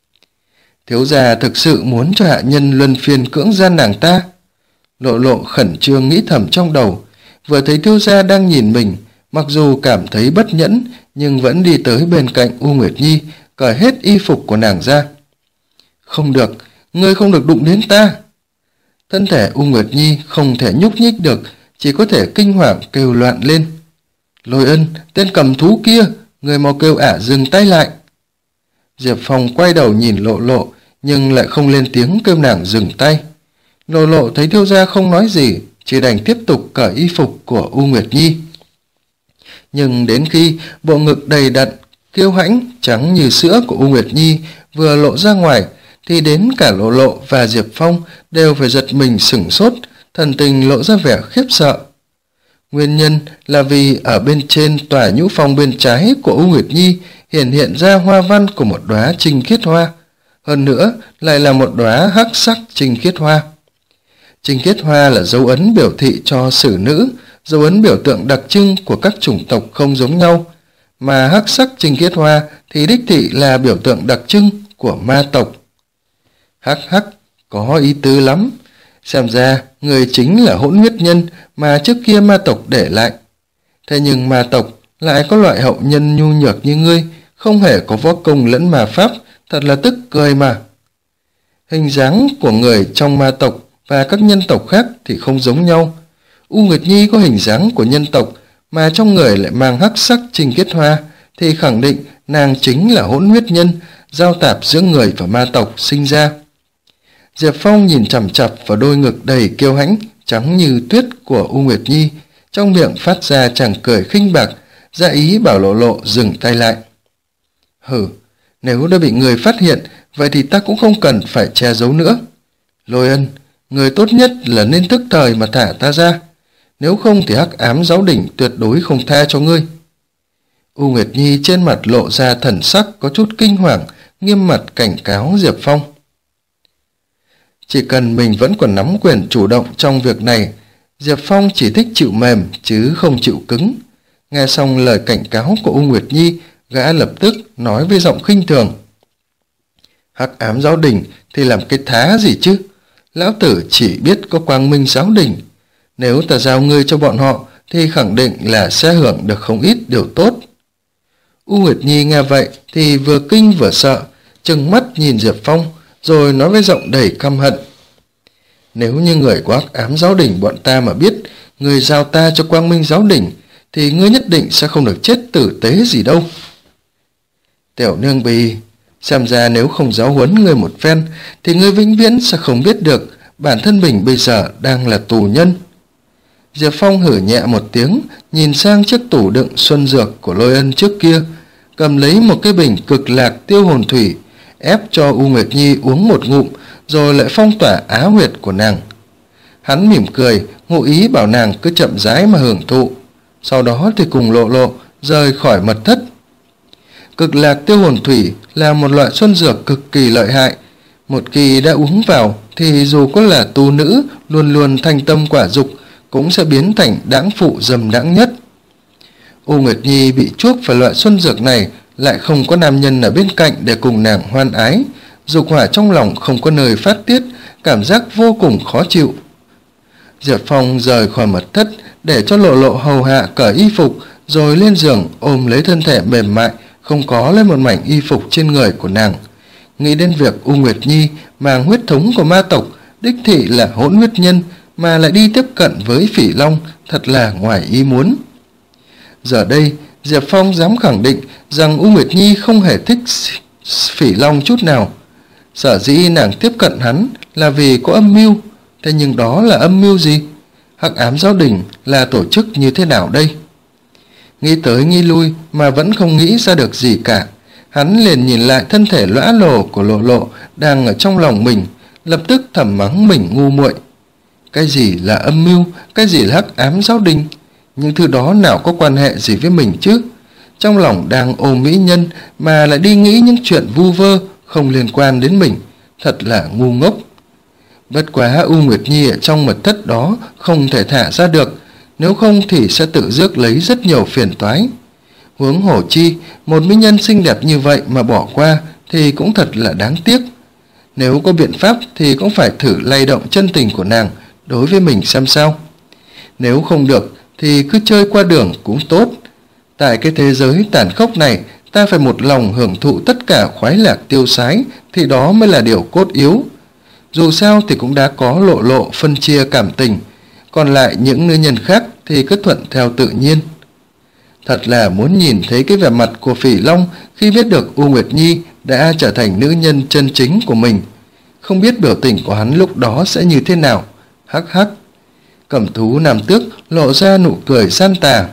Thiếu gia thực sự muốn cho hạ nhân luân phiên cưỡng gian nàng ta? Lộ Lộ khẩn trương nghĩ thầm trong đầu, vừa thấy thiếu gia đang nhìn mình, mặc dù cảm thấy bất nhẫn, nhưng vẫn đi tới bên cạnh U Nguyệt Nhi, cởi hết y phục của nàng ra. Không được, ngươi không được đụng đến ta. Thân thể U Nguyệt Nhi không thể nhúc nhích được, chỉ có thể kinh hoàng kêu loạn lên. Lôi Ân, tên cầm thú kia, người mau kêu ả dừng tay lại. Diệp Phong quay đầu nhìn Lộ Lộ, nhưng lại không lên tiếng kêu nàng dừng tay. Lộ Lộ thấy thiếu gia không nói gì, chỉ đành tiếp tục cởi y phục của U Nguyệt Nhi. Nhưng đến khi bộ ngực đầy đặn, kiêu hãnh, trắng như sữa của U Nguyệt Nhi vừa lộ ra ngoài, thì đến cả Lộ Lộ và Diệp Phong đều phải giật mình sửng sốt, thần tình lộ ra vẻ khiếp sợ. Nguyên nhân là vì ở bên trên tòa nhũ phong bên trái của U Nguyệt Nhi hiện hiện ra hoa văn của một đóa trinh khiết hoa, hơn nữa lại là một đóa hắc sắc trinh khiết hoa. Trinh khiết hoa là dấu ấn biểu thị cho xử nữ, dấu ấn biểu tượng đặc trưng của các chủng tộc không giống nhau, mà hắc sắc trinh khiết hoa thì đích thị là biểu tượng đặc trưng của ma tộc. Hắc hắc, có ý tứ lắm. Xem ra người chính là hỗn huyết nhân mà trước kia ma tộc để lại. Thế nhưng ma tộc lại có loại hậu nhân nhu nhược như ngươi, không hề có võ công lẫn ma pháp, thật là tức cười mà. Hình dáng của người trong ma tộc và các nhân tộc khác thì không giống nhau. U Nguyệt Nhi có hình dáng của nhân tộc, mà trong người lại mang hắc sắc trinh khiết hoa, thì khẳng định nàng chính là hỗn huyết nhân, giao tạp giữa người và ma tộc sinh ra. Diệp Phong nhìn chằm chằm vào đôi ngực đầy kiêu hãnh, trắng như tuyết của U Nguyệt Nhi, trong miệng phát ra chàng cười khinh bạc, ra ý bảo Lộ Lộ dừng tay lại. Hừ, nếu đã bị người phát hiện, vậy thì ta cũng không cần phải che giấu nữa. Lôi Ân, người tốt nhất là nên tức thời mà thả ta ra, nếu không thì Hắc Ám Giáo Đỉnh tuyệt đối không tha cho ngươi. U Nguyệt Nhi trên mặt lộ ra thần sắc có chút kinh hoàng, nghiêm mặt cảnh cáo Diệp Phong. Chỉ cần mình vẫn còn nắm quyền chủ động trong việc này, Diệp Phong chỉ thích chịu mềm chứ không chịu cứng. Nghe xong lời cảnh cáo của U Nguyệt Nhi, gã lập tức nói với giọng khinh thường. Hắc Ám Giáo Đình thì làm cái thá gì chứ? Lão tử chỉ biết có Quang Minh Giáo Đình. Nếu ta giao ngươi cho bọn họ thì khẳng định là sẽ hưởng được không ít điều tốt. U Nguyệt Nhi nghe vậy thì vừa kinh vừa sợ, trừng mắt nhìn Diệp Phong, rồi nói với giọng đầy căm hận. Nếu như người của Hắc Ám Giáo Đình bọn ta mà biết người giao ta cho Quang Minh Giáo Đình, thì ngươi nhất định sẽ không được chết tử tế gì đâu. Tiểu nương bì, xem ra nếu không giáo huấn ngươi một phen, thì ngươi vĩnh viễn sẽ không biết được bản thân mình bây giờ đang là tù nhân. Diệp Phong hử nhẹ một tiếng, nhìn sang chiếc tủ đựng xuân dược của Lôi Ân trước kia, cầm lấy một cái bình cực lạc tiêu hồn thủy, ép cho U Nguyệt Nhi uống một ngụm, rồi lại phong tỏa á huyệt của nàng. Hắn mỉm cười, ngụ ý bảo nàng cứ chậm rãi mà hưởng thụ, sau đó thì cùng Lộ Lộ rời khỏi mật thất. Cực lạc tiêu hồn thủy là một loại xuân dược cực kỳ lợi hại, một khi đã uống vào thì dù có là tu nữ luôn luôn thành tâm quả dục cũng sẽ biến thành đãng phụ dâm đãng nhất. U Nguyệt Nhi bị chuốc phải loại xuân dược này, lại không có nam nhân ở bên cạnh để cùng nàng hoan ái, dục hỏa trong lòng không có nơi phát tiết, cảm giác vô cùng khó chịu. Diệp Phong rời khỏi mật thất để cho Lộ Lộ hầu hạ cởi y phục, rồi lên giường ôm lấy thân thể mềm mại không có lấy một mảnh y phục trên người của nàng. Nghĩ đến việc U Nguyệt Nhi mang huyết thống của ma tộc, đích thị là hỗn huyết nhân, mà lại đi tiếp cận với Phỉ Long, thật là ngoài ý muốn. Giờ đây, Diệp Phong dám khẳng định rằng U Nguyệt Nhi không hề thích Phỉ Long chút nào. Sở dĩ nàng tiếp cận hắn là vì có âm mưu, thế nhưng đó là âm mưu gì? Hắc Ám Giáo Đình là tổ chức như thế nào đây? Nghĩ tới nghĩ lui mà vẫn không nghĩ ra được gì cả. Hắn liền nhìn lại thân thể lõa lồ của Lộ Lộ đang ở trong lòng mình, lập tức thầm mắng mình ngu muội. Cái gì là âm mưu, cái gì là Hắc Ám Giáo Đình? Những thứ đó nào có quan hệ gì với mình chứ? Trong lòng đang ôm mỹ nhân mà lại đi nghĩ những chuyện vu vơ không liên quan đến mình, thật là ngu ngốc. Bất quá U Nguyệt Nhi ở trong mật thất đó không thể thả ra được, nếu không thì sẽ tự rước lấy rất nhiều phiền toái. Huống hồ chi, một mỹ nhân xinh đẹp như vậy mà bỏ qua thì cũng thật là đáng tiếc. Nếu có biện pháp thì cũng phải thử lay động chân tình của nàng đối với mình xem sao. Nếu không được thì cứ chơi qua đường cũng tốt. Tại cái thế giới tàn khốc này, ta phải một lòng hưởng thụ tất cả khoái lạc tiêu sái, thì đó mới là điều cốt yếu. Dù sao thì cũng đã có Lộ Lộ phân chia cảm tình, còn lại những nữ nhân khác thì cứ thuận theo tự nhiên. Thật là muốn nhìn thấy cái vẻ mặt của Phỉ Long khi biết được U Nguyệt Nhi đã trở thành nữ nhân chân chính của mình. Không biết biểu tình của hắn lúc đó sẽ như thế nào. Hắc hắc. Cẩm thú nam tước lộ ra nụ cười gian tà.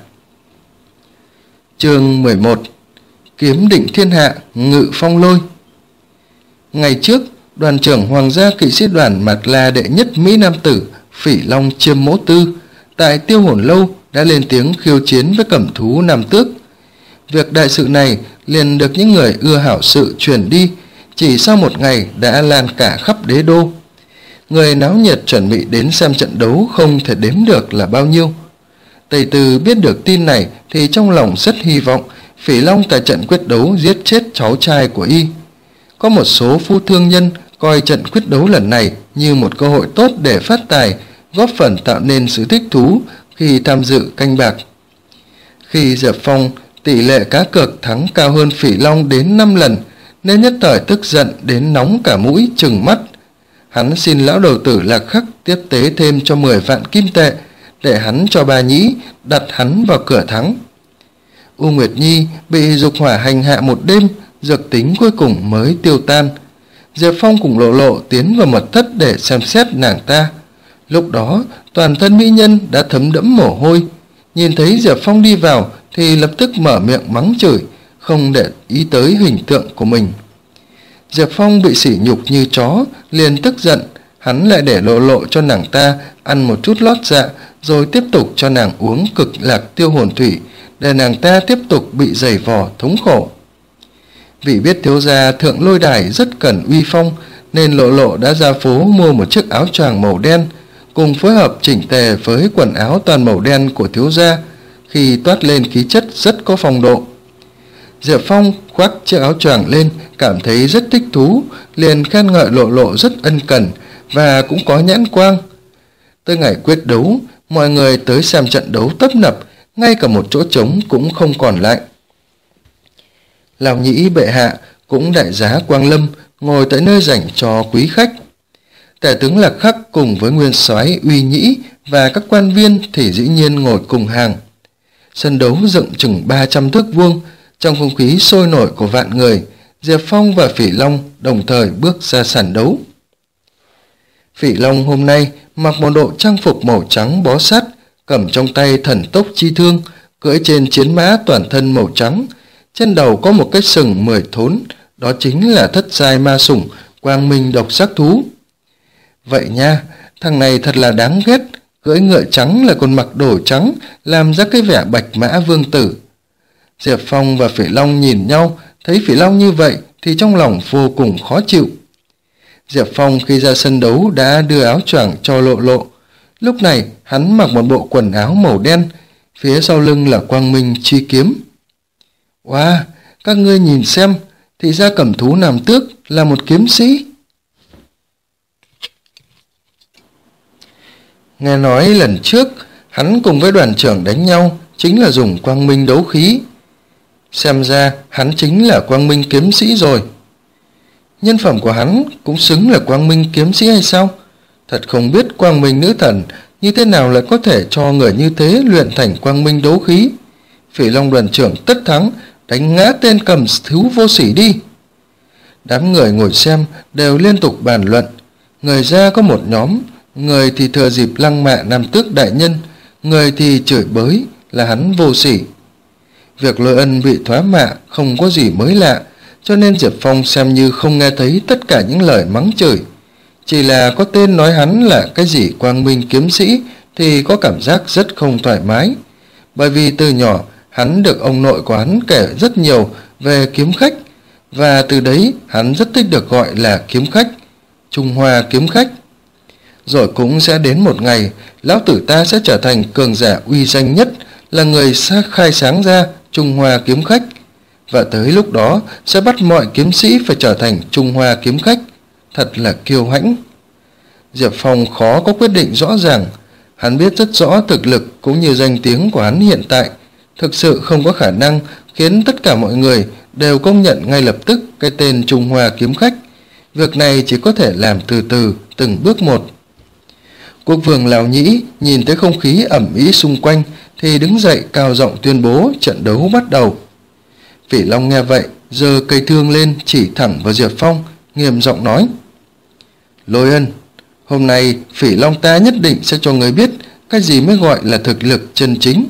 Chương mười một. Kiếm định thiên hạ, ngự phong lôi. Ngày trước, đoàn trưởng Hoàng gia kỵ sĩ đoàn Mạt La đệ nhất Mỹ Nam tử Phỉ Long Chiêm Mỗ Tư tại Tiêu Hồn Lâu đã lên tiếng khiêu chiến với cẩm thú nam tước. Việc đại sự này liền được những người ưa hảo sự truyền đi, chỉ sau một ngày đã lan cả khắp đế đô. Người náo nhiệt chuẩn bị đến xem trận đấu không thể đếm được là bao nhiêu. Tây Từ biết được tin này thì trong lòng rất hy vọng Phỉ Long tại trận quyết đấu giết chết cháu trai của y. Có một số phu thương nhân coi trận quyết đấu lần này như một cơ hội tốt để phát tài, góp phần tạo nên sự thích thú khi tham dự canh bạc. Khi Diệp Phong tỷ lệ cá cược thắng cao hơn Phỉ Long đến năm lần, nên nhất thời tức giận đến nóng cả mũi trừng mắt. Hắn xin lão đầu tử Lạc Khắc tiếp tế thêm cho mười vạn kim tệ để hắn cho bà nhĩ đặt hắn vào cửa thắng. U Nguyệt Nhi bị dục hỏa hành hạ một đêm, dược tính cuối cùng mới tiêu tan. Diệp Phong cùng Lộ Lộ tiến vào mật thất để xem xét nàng ta. Lúc đó toàn thân mỹ nhân đã thấm đẫm mồ hôi, nhìn thấy Diệp Phong đi vào thì lập tức mở miệng mắng chửi, không để ý tới hình tượng của mình. Diệp Phong bị sỉ nhục như chó, liền tức giận, hắn lại để Lộ Lộ cho nàng ta ăn một chút lót dạ, rồi tiếp tục cho nàng uống cực lạc tiêu hồn thủy, để nàng ta tiếp tục bị giày vò thống khổ. Vì biết thiếu gia Thượng Lôi Đài rất cần uy phong, nên Lộ Lộ đã ra phố mua một chiếc áo choàng màu đen, cùng phối hợp chỉnh tề với quần áo toàn màu đen của thiếu gia, khi toát lên khí chất rất có phong độ. Diệp Phong khoác chiếc áo choàng lên, cảm thấy rất thích thú, liền khen ngợi Lộ Lộ rất ân cần và cũng có nhãn quang. Tới ngày quyết đấu, mọi người tới xem trận đấu tấp nập, ngay cả một chỗ trống cũng không còn lại. Lão Nhĩ bệ hạ cũng đại giá Quang Lâm ngồi tại nơi dành cho quý khách. Tể tướng Lạc Khắc cùng với nguyên soái Uy Nhĩ và các quan viên thì dĩ nhiên ngồi cùng hàng. Sân đấu dựng chừng ba trăm thước vuông, trong không khí sôi nổi của vạn người, Diệp Phong và Phỉ Long đồng thời bước ra sàn đấu. Phỉ Long hôm nay mặc một bộ trang phục màu trắng bó sát, cầm trong tay thần tốc chi thương, cưỡi trên chiến mã toàn thân màu trắng, trên đầu có một cái sừng mười thốn, đó chính là thất giai ma sủng Quang Minh độc giác thú. Vậy nha, thằng này thật là đáng ghét, cưỡi ngựa trắng là còn mặc đồ trắng, làm ra cái vẻ bạch mã vương tử. Diệp Phong và Phỉ Long nhìn nhau, thấy Phỉ Long như vậy thì trong lòng vô cùng khó chịu. Diệp Phong khi ra sân đấu đã đưa áo choàng cho Lộ Lộ. Lúc này hắn mặc một bộ quần áo màu đen, phía sau lưng là Quang Minh chi kiếm. Wow, các ngươi nhìn xem, thì ra Cẩm Thú Nam Tước là một kiếm sĩ. Nghe nói lần trước hắn cùng với đoàn trưởng đánh nhau chính là dùng Quang Minh đấu khí. Xem ra hắn chính là Quang Minh kiếm sĩ rồi. Nhân phẩm của hắn cũng xứng là Quang Minh kiếm sĩ hay sao? Thật không biết Quang Minh nữ thần như thế nào lại có thể cho người như thế luyện thành Quang Minh đấu khí. Phỉ Long đoàn trưởng tất thắng, đánh ngã tên cầm thú vô sỉ đi. Đám người ngồi xem đều liên tục bàn luận. Người ra có một nhóm, người thì thừa dịp lăng mạ Nam Tước đại nhân, người thì chửi bới là hắn vô sỉ. Việc Lôi Ân bị thoá mạ không có gì mới lạ, cho nên Diệp Phong xem như không nghe thấy tất cả những lời mắng chửi. Chỉ là có tên nói hắn là cái gì Quang Minh kiếm sĩ thì có cảm giác rất không thoải mái. Bởi vì từ nhỏ hắn được ông nội của hắn kể rất nhiều về kiếm khách, và từ đấy hắn rất thích được gọi là kiếm khách, Trung Hoa kiếm khách. Rồi cũng sẽ đến một ngày, lão tử ta sẽ trở thành cường giả uy danh nhất, là người khai sáng ra Trung Hoa kiếm khách, và tới lúc đó sẽ bắt mọi kiếm sĩ phải trở thành Trung Hoa kiếm khách. Thật là kiêu hãnh. Diệp Phong khó có quyết định rõ ràng. Hắn biết rất rõ thực lực cũng như danh tiếng của hắn hiện tại, thực sự không có khả năng khiến tất cả mọi người đều công nhận ngay lập tức cái tên Trung Hoa kiếm khách. Việc này chỉ có thể làm từ từ, từng bước một. Quốc vương Lão Nhĩ nhìn thấy không khí ẩm ĩ xung quanh thì đứng dậy cao giọng tuyên bố trận đấu bắt đầu. Phỉ Long nghe vậy giơ cây thương lên chỉ thẳng vào Diệp Phong, nghiêm giọng nói: Lôi Ân, hôm nay Phỉ Long ta nhất định sẽ cho người biết cái gì mới gọi là thực lực chân chính.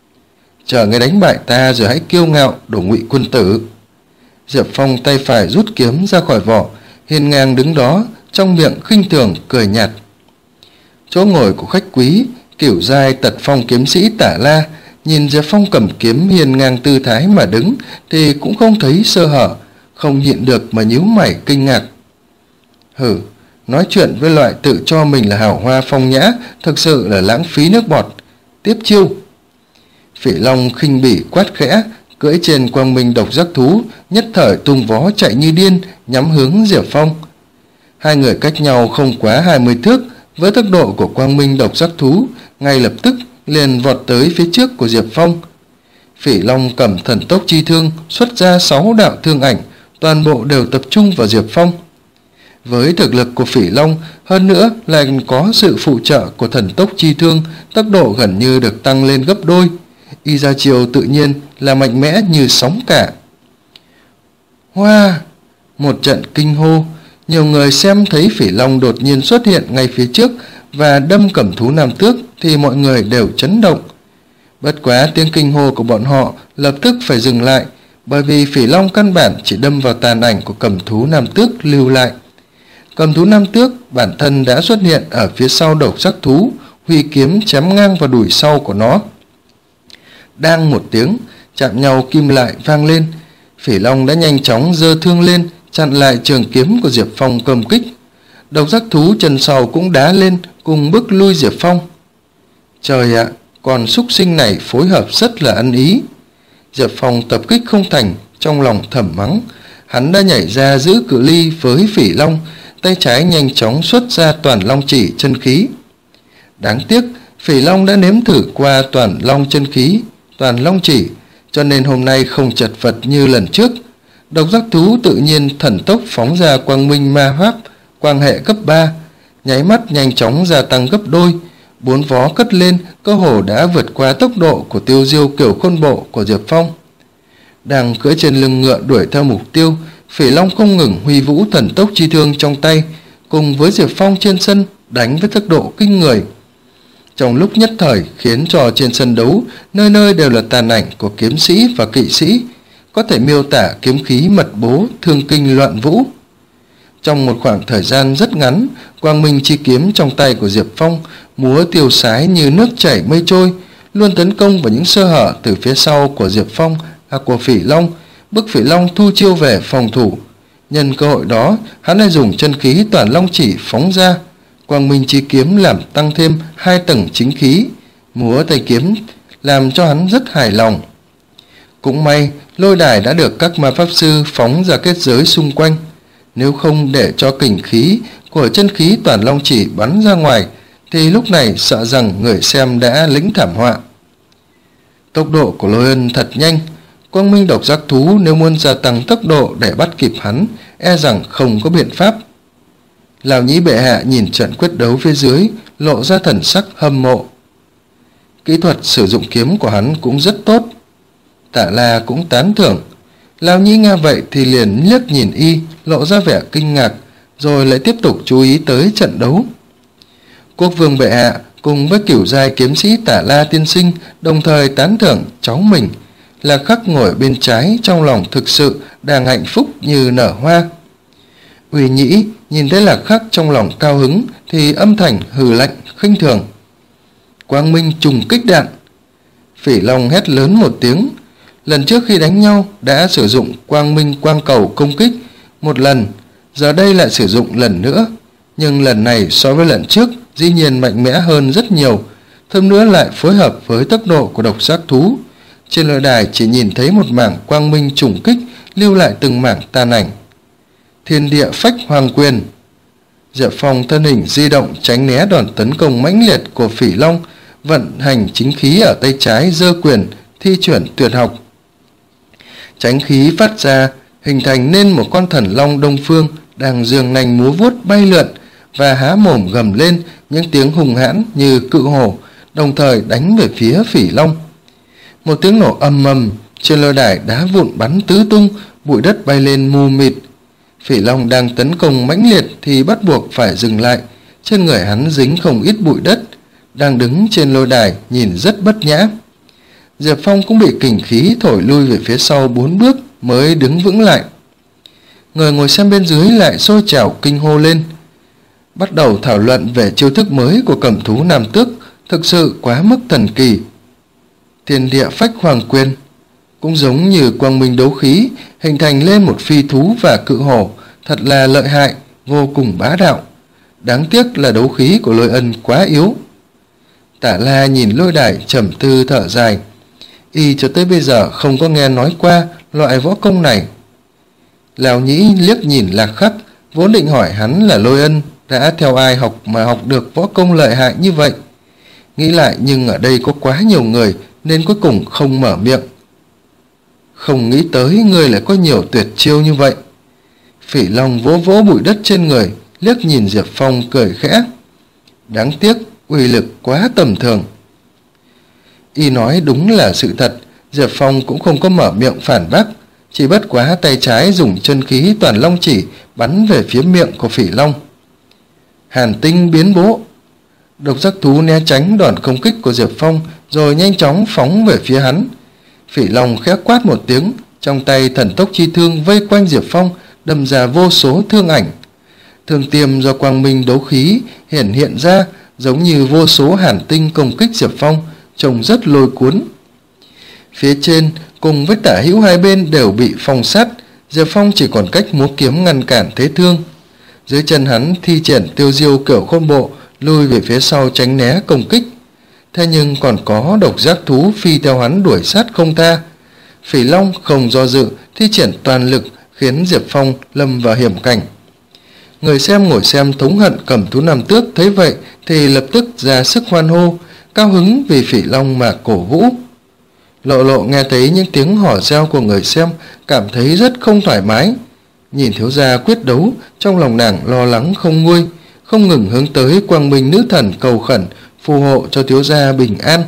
Chờ người đánh bại ta rồi hãy kiêu ngạo, đồ ngụy quân tử. Diệp Phong tay phải rút kiếm ra khỏi vỏ, hiên ngang đứng đó, trong miệng khinh thường cười nhạt. Chỗ ngồi của khách quý, Cửu giai Tật Phong kiếm sĩ Tả La nhìn Diệp Phong cầm kiếm hiên ngang tư thái mà đứng thì cũng không thấy sơ hở, không nhịn được mà nhíu mày kinh ngạc. Hử, nói chuyện với loại tự cho mình là hào hoa phong nhã thực sự là lãng phí nước bọt. Tiếp chiêu. Phỉ Long khinh bỉ quát khẽ, cưỡi trên Quang Minh độc giác thú, nhất thời tung vó chạy như điên nhắm hướng Diệp Phong. Hai người cách nhau không quá hai mươi thước, với tốc độ của Quang Minh độc giác thú ngay lập tức liền vọt tới phía trước của Diệp Phong. Phỉ Long cầm thần tốc chi thương xuất ra sáu đạo thương ảnh, toàn bộ đều tập trung vào Diệp Phong. Với thực lực của Phỉ Long, hơn nữa lại có sự phụ trợ của thần tốc chi thương, tốc độ gần như được tăng lên gấp đôi. Y ra chiều tự nhiên là mạnh mẽ như sóng cả. Hoa! Wow, một trận kinh hô, nhiều người xem thấy Phỉ Long đột nhiên xuất hiện ngay phía trước và đâm Cẩm Thú Nam Tước thì mọi người đều chấn động. Bất quá tiếng kinh hô của bọn họ lập tức phải dừng lại, bởi vì Phỉ Long căn bản chỉ đâm vào tàn ảnh của cầm thú nam tước lưu lại. Cầm thú nam tước bản thân đã xuất hiện ở phía sau độc giác thú, huy kiếm chém ngang vào đùi sau của nó. Đang một tiếng, chạm nhau kim lại vang lên, Phỉ Long đã nhanh chóng giơ thương lên, chặn lại trường kiếm của Diệp Phong công kích. Độc giác thú chân sau cũng đá lên, cùng bức lui Diệp Phong. Trời ạ, con súc sinh này phối hợp rất là ăn ý. Diệp Phong tập kích không thành, trong lòng thầm mắng. Hắn đã nhảy ra giữ cự ly với Phỉ Long, tay trái nhanh chóng xuất ra toàn long chỉ chân khí. Đáng tiếc, Phỉ Long đã nếm thử qua toàn long chân khí, toàn long chỉ, cho nên hôm nay không chật vật như lần trước. Độc giác thú tự nhiên thần tốc phóng ra quang minh ma pháp, quang hệ cấp ba, nháy mắt nhanh chóng gia tăng gấp đôi, bốn vó cất lên, cơ hồ đã vượt qua tốc độ của tiêu diêu kiểu khôn bộ của Diệp Phong. Đang cưỡi trên lưng ngựa đuổi theo mục tiêu, Phỉ Long không ngừng huy vũ thần tốc chi thương trong tay, cùng với Diệp Phong trên sân đánh với tốc độ kinh người. Trong lúc nhất thời khiến cho trên sân đấu nơi nơi đều là tàn ảnh của kiếm sĩ và kỵ sĩ, có thể miêu tả kiếm khí mật bố, thương kinh loạn vũ. Trong một khoảng thời gian rất ngắn, quang minh chi kiếm trong tay của Diệp Phong múa tiêu sái như nước chảy mây trôi, luôn tấn công vào những sơ hở từ phía sau của Diệp Phong, à của Phỉ Long, bức Phỉ Long thu chiêu về phòng thủ. Nhân cơ hội đó, hắn lại dùng chân khí toàn long chỉ phóng ra, quang minh chi kiếm làm tăng thêm hai tầng chính khí, múa tay kiếm làm cho hắn rất hài lòng. Cũng may, lôi đài đã được các ma pháp sư phóng ra kết giới xung quanh, nếu không để cho kình khí của chân khí toàn long chỉ bắn ra ngoài, thì lúc này sợ rằng người xem đã lĩnh thảm họa. Tốc độ của Lôi Ân thật nhanh, quang minh độc giác thú nếu muốn gia tăng tốc độ để bắt kịp hắn, e rằng không có biện pháp. Lão Nhĩ bệ hạ nhìn trận quyết đấu phía dưới, lộ ra thần sắc hâm mộ. Kỹ thuật sử dụng kiếm của hắn cũng rất tốt. Tả La cũng tán thưởng. Lão Nhĩ nghe vậy thì liền liếc nhìn y, lộ ra vẻ kinh ngạc, rồi lại tiếp tục chú ý tới trận đấu. Quốc vương bệ hạ cùng với cửu giai kiếm sĩ Tả La tiên sinh đồng thời tán thưởng cháu mình. Lạc Khắc ngồi bên trái, trong lòng thực sự đang hạnh phúc như nở hoa. Uy Nhĩ nhìn thấy Lạc Khắc trong lòng cao hứng thì âm thanh hừ lạnh khinh thường. Quang minh trùng kích đạn. Phỉ Long hét lớn một tiếng. Lần trước khi đánh nhau đã sử dụng quang minh quang cầu công kích một lần, giờ đây lại sử dụng lần nữa, nhưng lần này so với lần trước dĩ nhiên mạnh mẽ hơn rất nhiều, thêm nữa lại phối hợp với tốc độ của độc giác thú. Trên lôi đài chỉ nhìn thấy một mảng quang minh trùng kích lưu lại từng mảng tàn ảnh. Thiên địa phách hoàng quyền. Diệp Phong thân hình di động tránh né đòn tấn công mãnh liệt của Phỉ Long, vận hành chính khí ở tay trái giơ quyền thi chuyển tuyệt học. Chánh khí phát ra hình thành nên một con thần long đông phương đang giương nanh múa vuốt bay lượn và há mồm gầm lên những tiếng hùng hãn như cự hổ, đồng thời đánh về phía Phỉ Long. Một tiếng nổ ầm ầm, trên lôi đài đá vụn bắn tứ tung, bụi đất bay lên mù mịt. Phỉ Long đang tấn công mãnh liệt thì bắt buộc phải dừng lại, trên người hắn dính không ít bụi đất, đang đứng trên lôi đài nhìn rất bất nhã. Diệp Phong cũng bị kình khí thổi lui về phía sau bốn bước mới đứng vững lại. Người ngồi xem bên dưới lại sôi trào kinh hô lên, bắt đầu thảo luận về chiêu thức mới của cầm thú nam tước, thực sự quá mức thần kỳ. Thiên địa phách hoàng quyền cũng giống như quang minh đấu khí, hình thành lên một phi thú và cự hổ, thật là lợi hại, vô cùng bá đạo. Đáng tiếc là đấu khí của Lôi Ân quá yếu. Tả La nhìn lôi đài trầm tư thở dài, y cho tới bây giờ không có nghe nói qua loại võ công này. Lão Nhĩ liếc nhìn Lạc Khắc, vốn định hỏi hắn là Lôi Ân đã theo ai học mà học được võ công lợi hại như vậy. Nghĩ lại nhưng ở đây có quá nhiều người nên cuối cùng không mở miệng. Không nghĩ tới người lại có nhiều tuyệt chiêu như vậy. Phỉ Long vỗ vỗ bụi đất trên người, liếc nhìn Diệp Phong cười khẽ. Đáng tiếc, uy lực quá tầm thường. Y nói đúng là sự thật, Diệp Phong cũng không có mở miệng phản bác, chỉ bất quá tay trái dùng chân khí toàn long chỉ bắn về phía miệng của Phỉ Long. Hàn tinh biến bố. Độc giác thú né tránh đòn công kích của Diệp Phong, rồi nhanh chóng phóng về phía hắn. Phỉ Long khẽ quát một tiếng, trong tay thần tốc chi thương vây quanh Diệp Phong, đâm ra vô số thương ảnh. Thương tiêm do quang minh đấu khí hiển hiện ra, giống như vô số hàn tinh công kích Diệp Phong, trông rất lôi cuốn. Phía trên cùng với tả hữu hai bên đều bị phong sát, Diệp Phong chỉ còn cách múa kiếm ngăn cản thế thương. Dưới chân hắn thi triển tiêu diêu kiểu khôn bộ, lui về phía sau tránh né công kích. Thế nhưng còn có độc giác thú phi theo hắn đuổi sát không tha. Phỉ Long không do dự, thi triển toàn lực khiến Diệp Phong lâm vào hiểm cảnh. Người xem ngồi xem thống hận cầm thú nam tước thấy vậy thì lập tức ra sức hoan hô, cao hứng vì Phỉ Long mà cổ vũ. Lộ Lộ nghe thấy những tiếng hò reo của người xem, cảm thấy rất không thoải mái. Nhìn thiếu gia quyết đấu, trong lòng nàng lo lắng không nguôi, không ngừng hướng tới quang minh nữ thần cầu khẩn phù hộ cho thiếu gia bình an.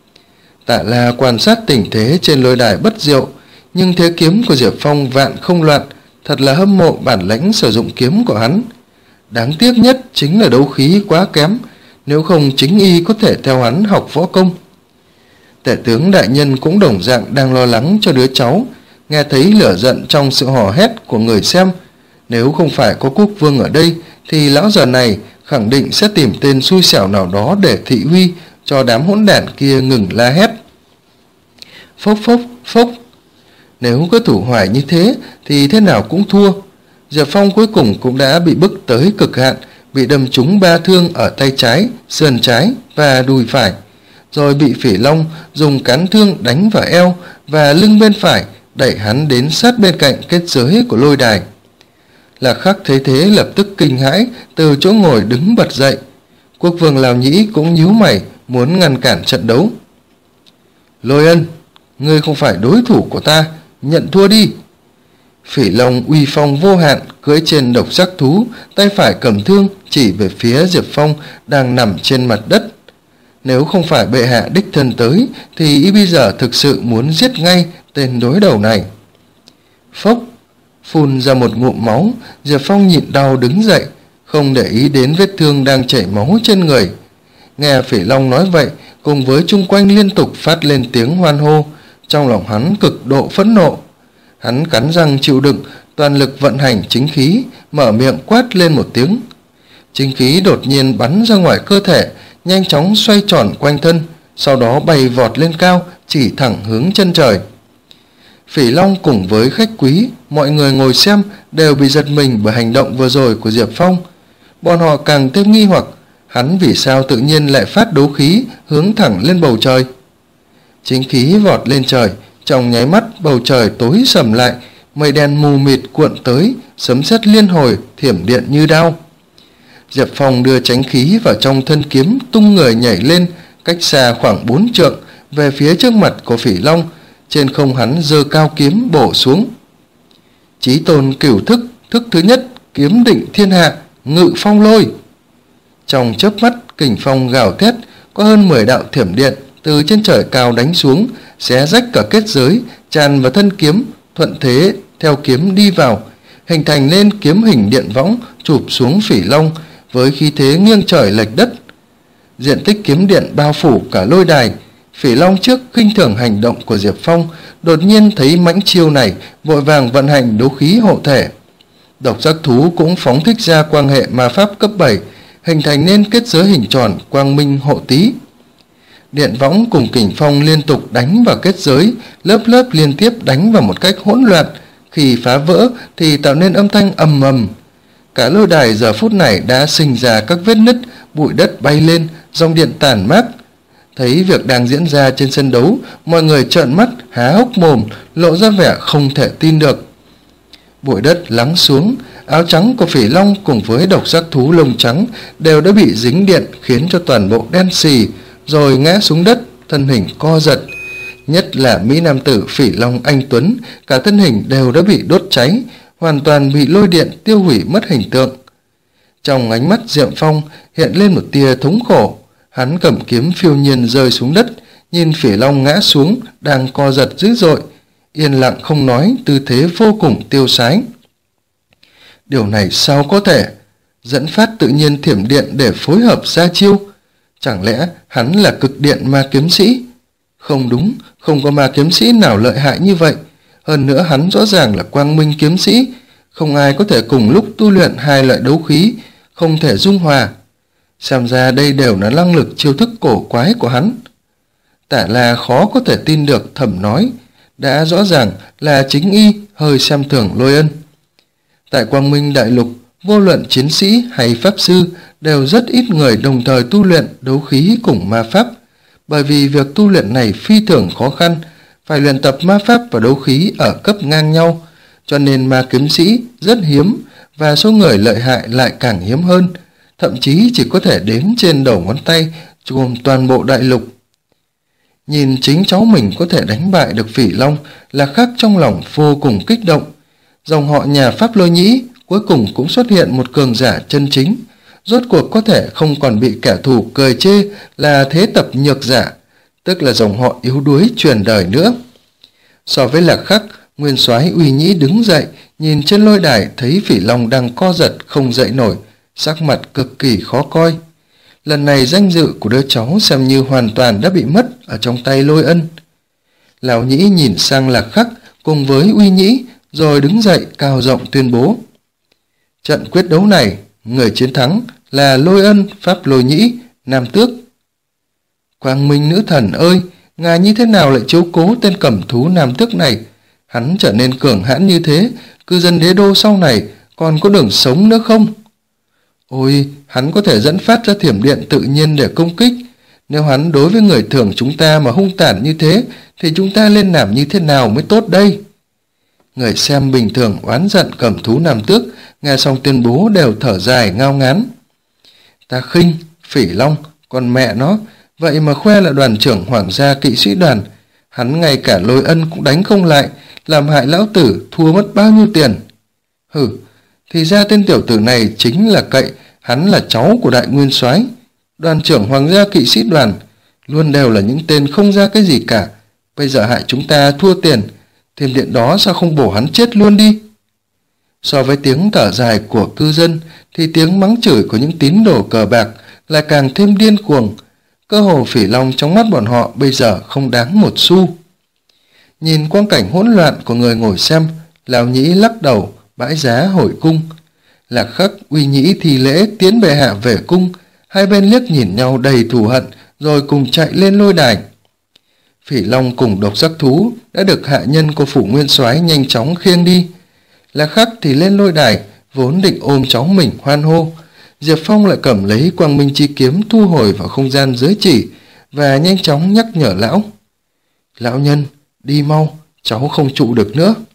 Tạ La quan sát tình thế trên lôi đài bất diệu, nhưng thế kiếm của Diệp Phong vạn không loạn, thật là hâm mộ bản lĩnh sử dụng kiếm của hắn. Đáng tiếc nhất chính là đấu khí quá kém, nếu không chính y có thể theo hắn học võ công. Tể tướng đại nhân cũng đồng dạng đang lo lắng cho đứa cháu, nghe thấy lửa giận trong sự hò hét của người xem. Nếu không phải có quốc vương ở đây thì lão già này khẳng định sẽ tìm tên xui xẻo nào đó để thị uy cho đám hỗn đản kia ngừng la hét. Phốc phốc phốc. Nếu có thủ hoài như thế thì thế nào cũng thua. Diệp Phong cuối cùng cũng đã bị bức tới cực hạn, bị đâm trúng ba thương ở tay trái, sườn trái và đùi phải, rồi bị Phỉ Long dùng cán thương đánh vào eo và lưng bên phải, đẩy hắn đến sát bên cạnh kết giới của lôi đài. Lạc Khắc thấy thế lập tức kinh hãi, từ chỗ ngồi đứng bật dậy. Quốc vương Lào Nhĩ cũng nhíu mày, muốn ngăn cản trận đấu. Lôi Ân, ngươi không phải đối thủ của ta, nhận thua đi. Phỉ Long uy phong vô hạn, cưỡi trên độc giác thú, tay phải cầm thương chỉ về phía Diệp Phong đang nằm trên mặt đất. Nếu không phải bệ hạ đích thân tới thì y bây giờ thực sự muốn giết ngay tên đối đầu này. Phốc, phun ra một ngụm máu, Diệp Phong nhịn đau đứng dậy, không để ý đến vết thương đang chảy máu trên người. Nghe Phỉ Long nói vậy, cùng với chung quanh liên tục phát lên tiếng hoan hô, trong lòng hắn cực độ phẫn nộ. Hắn cắn răng chịu đựng, toàn lực vận hành chính khí, mở miệng quát lên một tiếng. Chính khí đột nhiên bắn ra ngoài cơ thể, nhanh chóng xoay tròn quanh thân, sau đó bay vọt lên cao, chỉ thẳng hướng chân trời. Phỉ Long cùng với khách quý, mọi người ngồi xem đều bị giật mình bởi hành động vừa rồi của Diệp Phong. Bọn họ càng thêm nghi hoặc, hắn vì sao tự nhiên lại phát đấu khí hướng thẳng lên bầu trời. Chính khí vọt lên trời, trong nháy mắt bầu trời tối sầm lại, mây đen mù mịt cuộn tới, sấm sét liên hồi, thiểm điện như đao. Diệp Phong đưa chánh khí vào trong thân kiếm, tung người nhảy lên, cách xa khoảng bốn trượng, về phía trước mặt của Phỉ Long. Trên không hắn giơ cao kiếm bổ xuống. Chí tôn cửu thức, thức thứ nhất, kiếm định thiên hạ, ngự phong lôi. Trong chớp mắt, kình phong gào thét, có hơn mười đạo thiểm điện từ trên trời cao đánh xuống, xé rách cả kết giới, tràn vào thân kiếm, thuận thế theo kiếm đi vào, hình thành nên kiếm hình điện võng chụp xuống Phỉ Long với khí thế nghiêng trời lệch đất. Diện tích kiếm điện bao phủ cả lôi đài. Phỉ Long trước khinh thường hành động của Diệp Phong, đột nhiên thấy mãnh chiêu này, vội vàng vận hành đấu khí hộ thể. Độc giác thú cũng phóng thích ra quang hệ ma pháp cấp bảy, hình thành nên kết giới hình tròn quang minh hộ tý. Điện võng cùng kình phong liên tục đánh vào kết giới, lớp lớp liên tiếp đánh vào một cách hỗn loạn, khi phá vỡ thì tạo nên âm thanh ầm ầm. Cả lôi đài giờ phút này đã sinh ra các vết nứt, bụi đất bay lên, dòng điện tản mát. Thấy việc đang diễn ra trên sân đấu, mọi người trợn mắt há hốc mồm, lộ ra vẻ không thể tin được. Bụi đất lắng xuống, áo trắng của Phỉ Long cùng với độc giác thú lông trắng đều đã bị dính điện, khiến cho toàn bộ đen xì, rồi ngã xuống đất, thân hình co giật. Nhất là mỹ nam tử Phỉ Long anh tuấn, cả thân hình đều đã bị đốt cháy, hoàn toàn bị lôi điện tiêu hủy mất hình tượng. Trong ánh mắt Diệp Phong hiện lên một tia thống khổ, hắn cầm kiếm phiêu nhiên rơi xuống đất, nhìn Phỉ Long ngã xuống đang co giật dữ dội, yên lặng không nói, tư thế vô cùng tiêu sái. Điều này sao có thể? Dẫn phát tự nhiên thiểm điện để phối hợp ra chiêu. Chẳng lẽ hắn là cực điện ma kiếm sĩ, Không đúng, không có ma kiếm sĩ nào lợi hại như vậy. Hơn nữa hắn rõ ràng là quang minh kiếm sĩ, không ai có thể cùng lúc tu luyện hai loại đấu khí, không thể dung hòa. Xem ra đây đều là năng lực chiêu thức cổ quái của hắn. Tả là khó có thể tin được, thầm nói, đã rõ ràng là chính y hơi xem thường Lôi Ân. Tại Quang Minh Đại Lục, vô luận chiến sĩ hay pháp sư đều rất ít người đồng thời tu luyện đấu khí cùng ma pháp, bởi vì việc tu luyện này phi thường khó khăn, phải luyện tập ma pháp và đấu khí ở cấp ngang nhau, cho nên ma kiếm sĩ rất hiếm và số người lợi hại lại càng hiếm hơn, thậm chí chỉ có thể đếm trên đầu ngón tay gồm toàn bộ đại lục. Nhìn chính cháu mình có thể đánh bại được Phỉ Long, Lạc Khắc trong lòng vô cùng kích động. Dòng họ nhà Pháp Lôi Nhĩ cuối cùng cũng xuất hiện một cường giả chân chính, rốt cuộc có thể không còn bị kẻ thù cười chê là thế tập nhược giả, tức là dòng họ yếu đuối truyền đời nữa. So với Lạc Khắc, nguyên soái Uy Nhĩ đứng dậy, nhìn trên lôi đài thấy Phỉ Long đang co giật không dậy nổi, sắc mặt cực kỳ khó coi. Lần này danh dự của đứa cháu xem như hoàn toàn đã bị mất ở trong tay Lôi Ân. Lão Nhĩ nhìn sang Lạc Khắc cùng với Uy Nhĩ, rồi đứng dậy cao giọng tuyên bố. Trận quyết đấu này, người chiến thắng là Lôi Ân Pháp Lôi Nhĩ, Nam Tước. Quang Minh nữ thần ơi, ngài như thế nào lại chiếu cố tên cẩm thú Nam Tước này? Hắn trở nên cường hãn như thế, cư dân đế đô sau này còn có đường sống nữa không? Ôi, hắn có thể dẫn phát ra thiểm điện tự nhiên để công kích. Nếu hắn đối với người thường chúng ta mà hung tàn như thế, thì chúng ta nên làm như thế nào mới tốt đây? Người xem bình thường oán giận cẩm thú Nam Tước, nghe xong tuyên bố đều thở dài ngao ngán. Ta khinh, Phỉ Long, còn mẹ nó, vậy mà khoe là đoàn trưởng hoàng gia kỵ sĩ đoàn. Hắn ngay cả Lôi Ân cũng đánh không lại, làm hại lão tử thua mất bao nhiêu tiền. Hừ, thì ra tên tiểu tử này chính là cậy, hắn là cháu của đại nguyên soái, đoàn trưởng hoàng gia kỵ sĩ đoàn, luôn đều là những tên không ra cái gì cả. Bây giờ hại chúng ta thua tiền, thêm điện đó sao không bổ hắn chết luôn đi? So với tiếng thở dài của cư dân, thì tiếng mắng chửi của những tín đồ cờ bạc là càng thêm điên cuồng. Cơ hồ Phỉ Long trong mắt bọn họ bây giờ không đáng một xu. Nhìn quang cảnh hỗn loạn của người ngồi xem, Lão Nhĩ lắc đầu, bãi giá hồi cung. Lạc Khắc, Uy Nhĩ thì lễ tiến bệ hạ về cung, hai bên liếc nhìn nhau đầy thù hận, rồi cùng chạy lên lôi đài. Phỉ Long cùng độc giác thú đã được hạ nhân của phủ nguyên soái nhanh chóng khiêng đi. Lạc Khắc thì lên lôi đài, vốn định ôm cháu mình hoan hô. Diệp Phong lại cầm lấy quang minh chi kiếm thu hồi vào không gian giới chỉ và nhanh chóng nhắc nhở lão. Lão nhân, đi mau, cháu không trụ được nữa.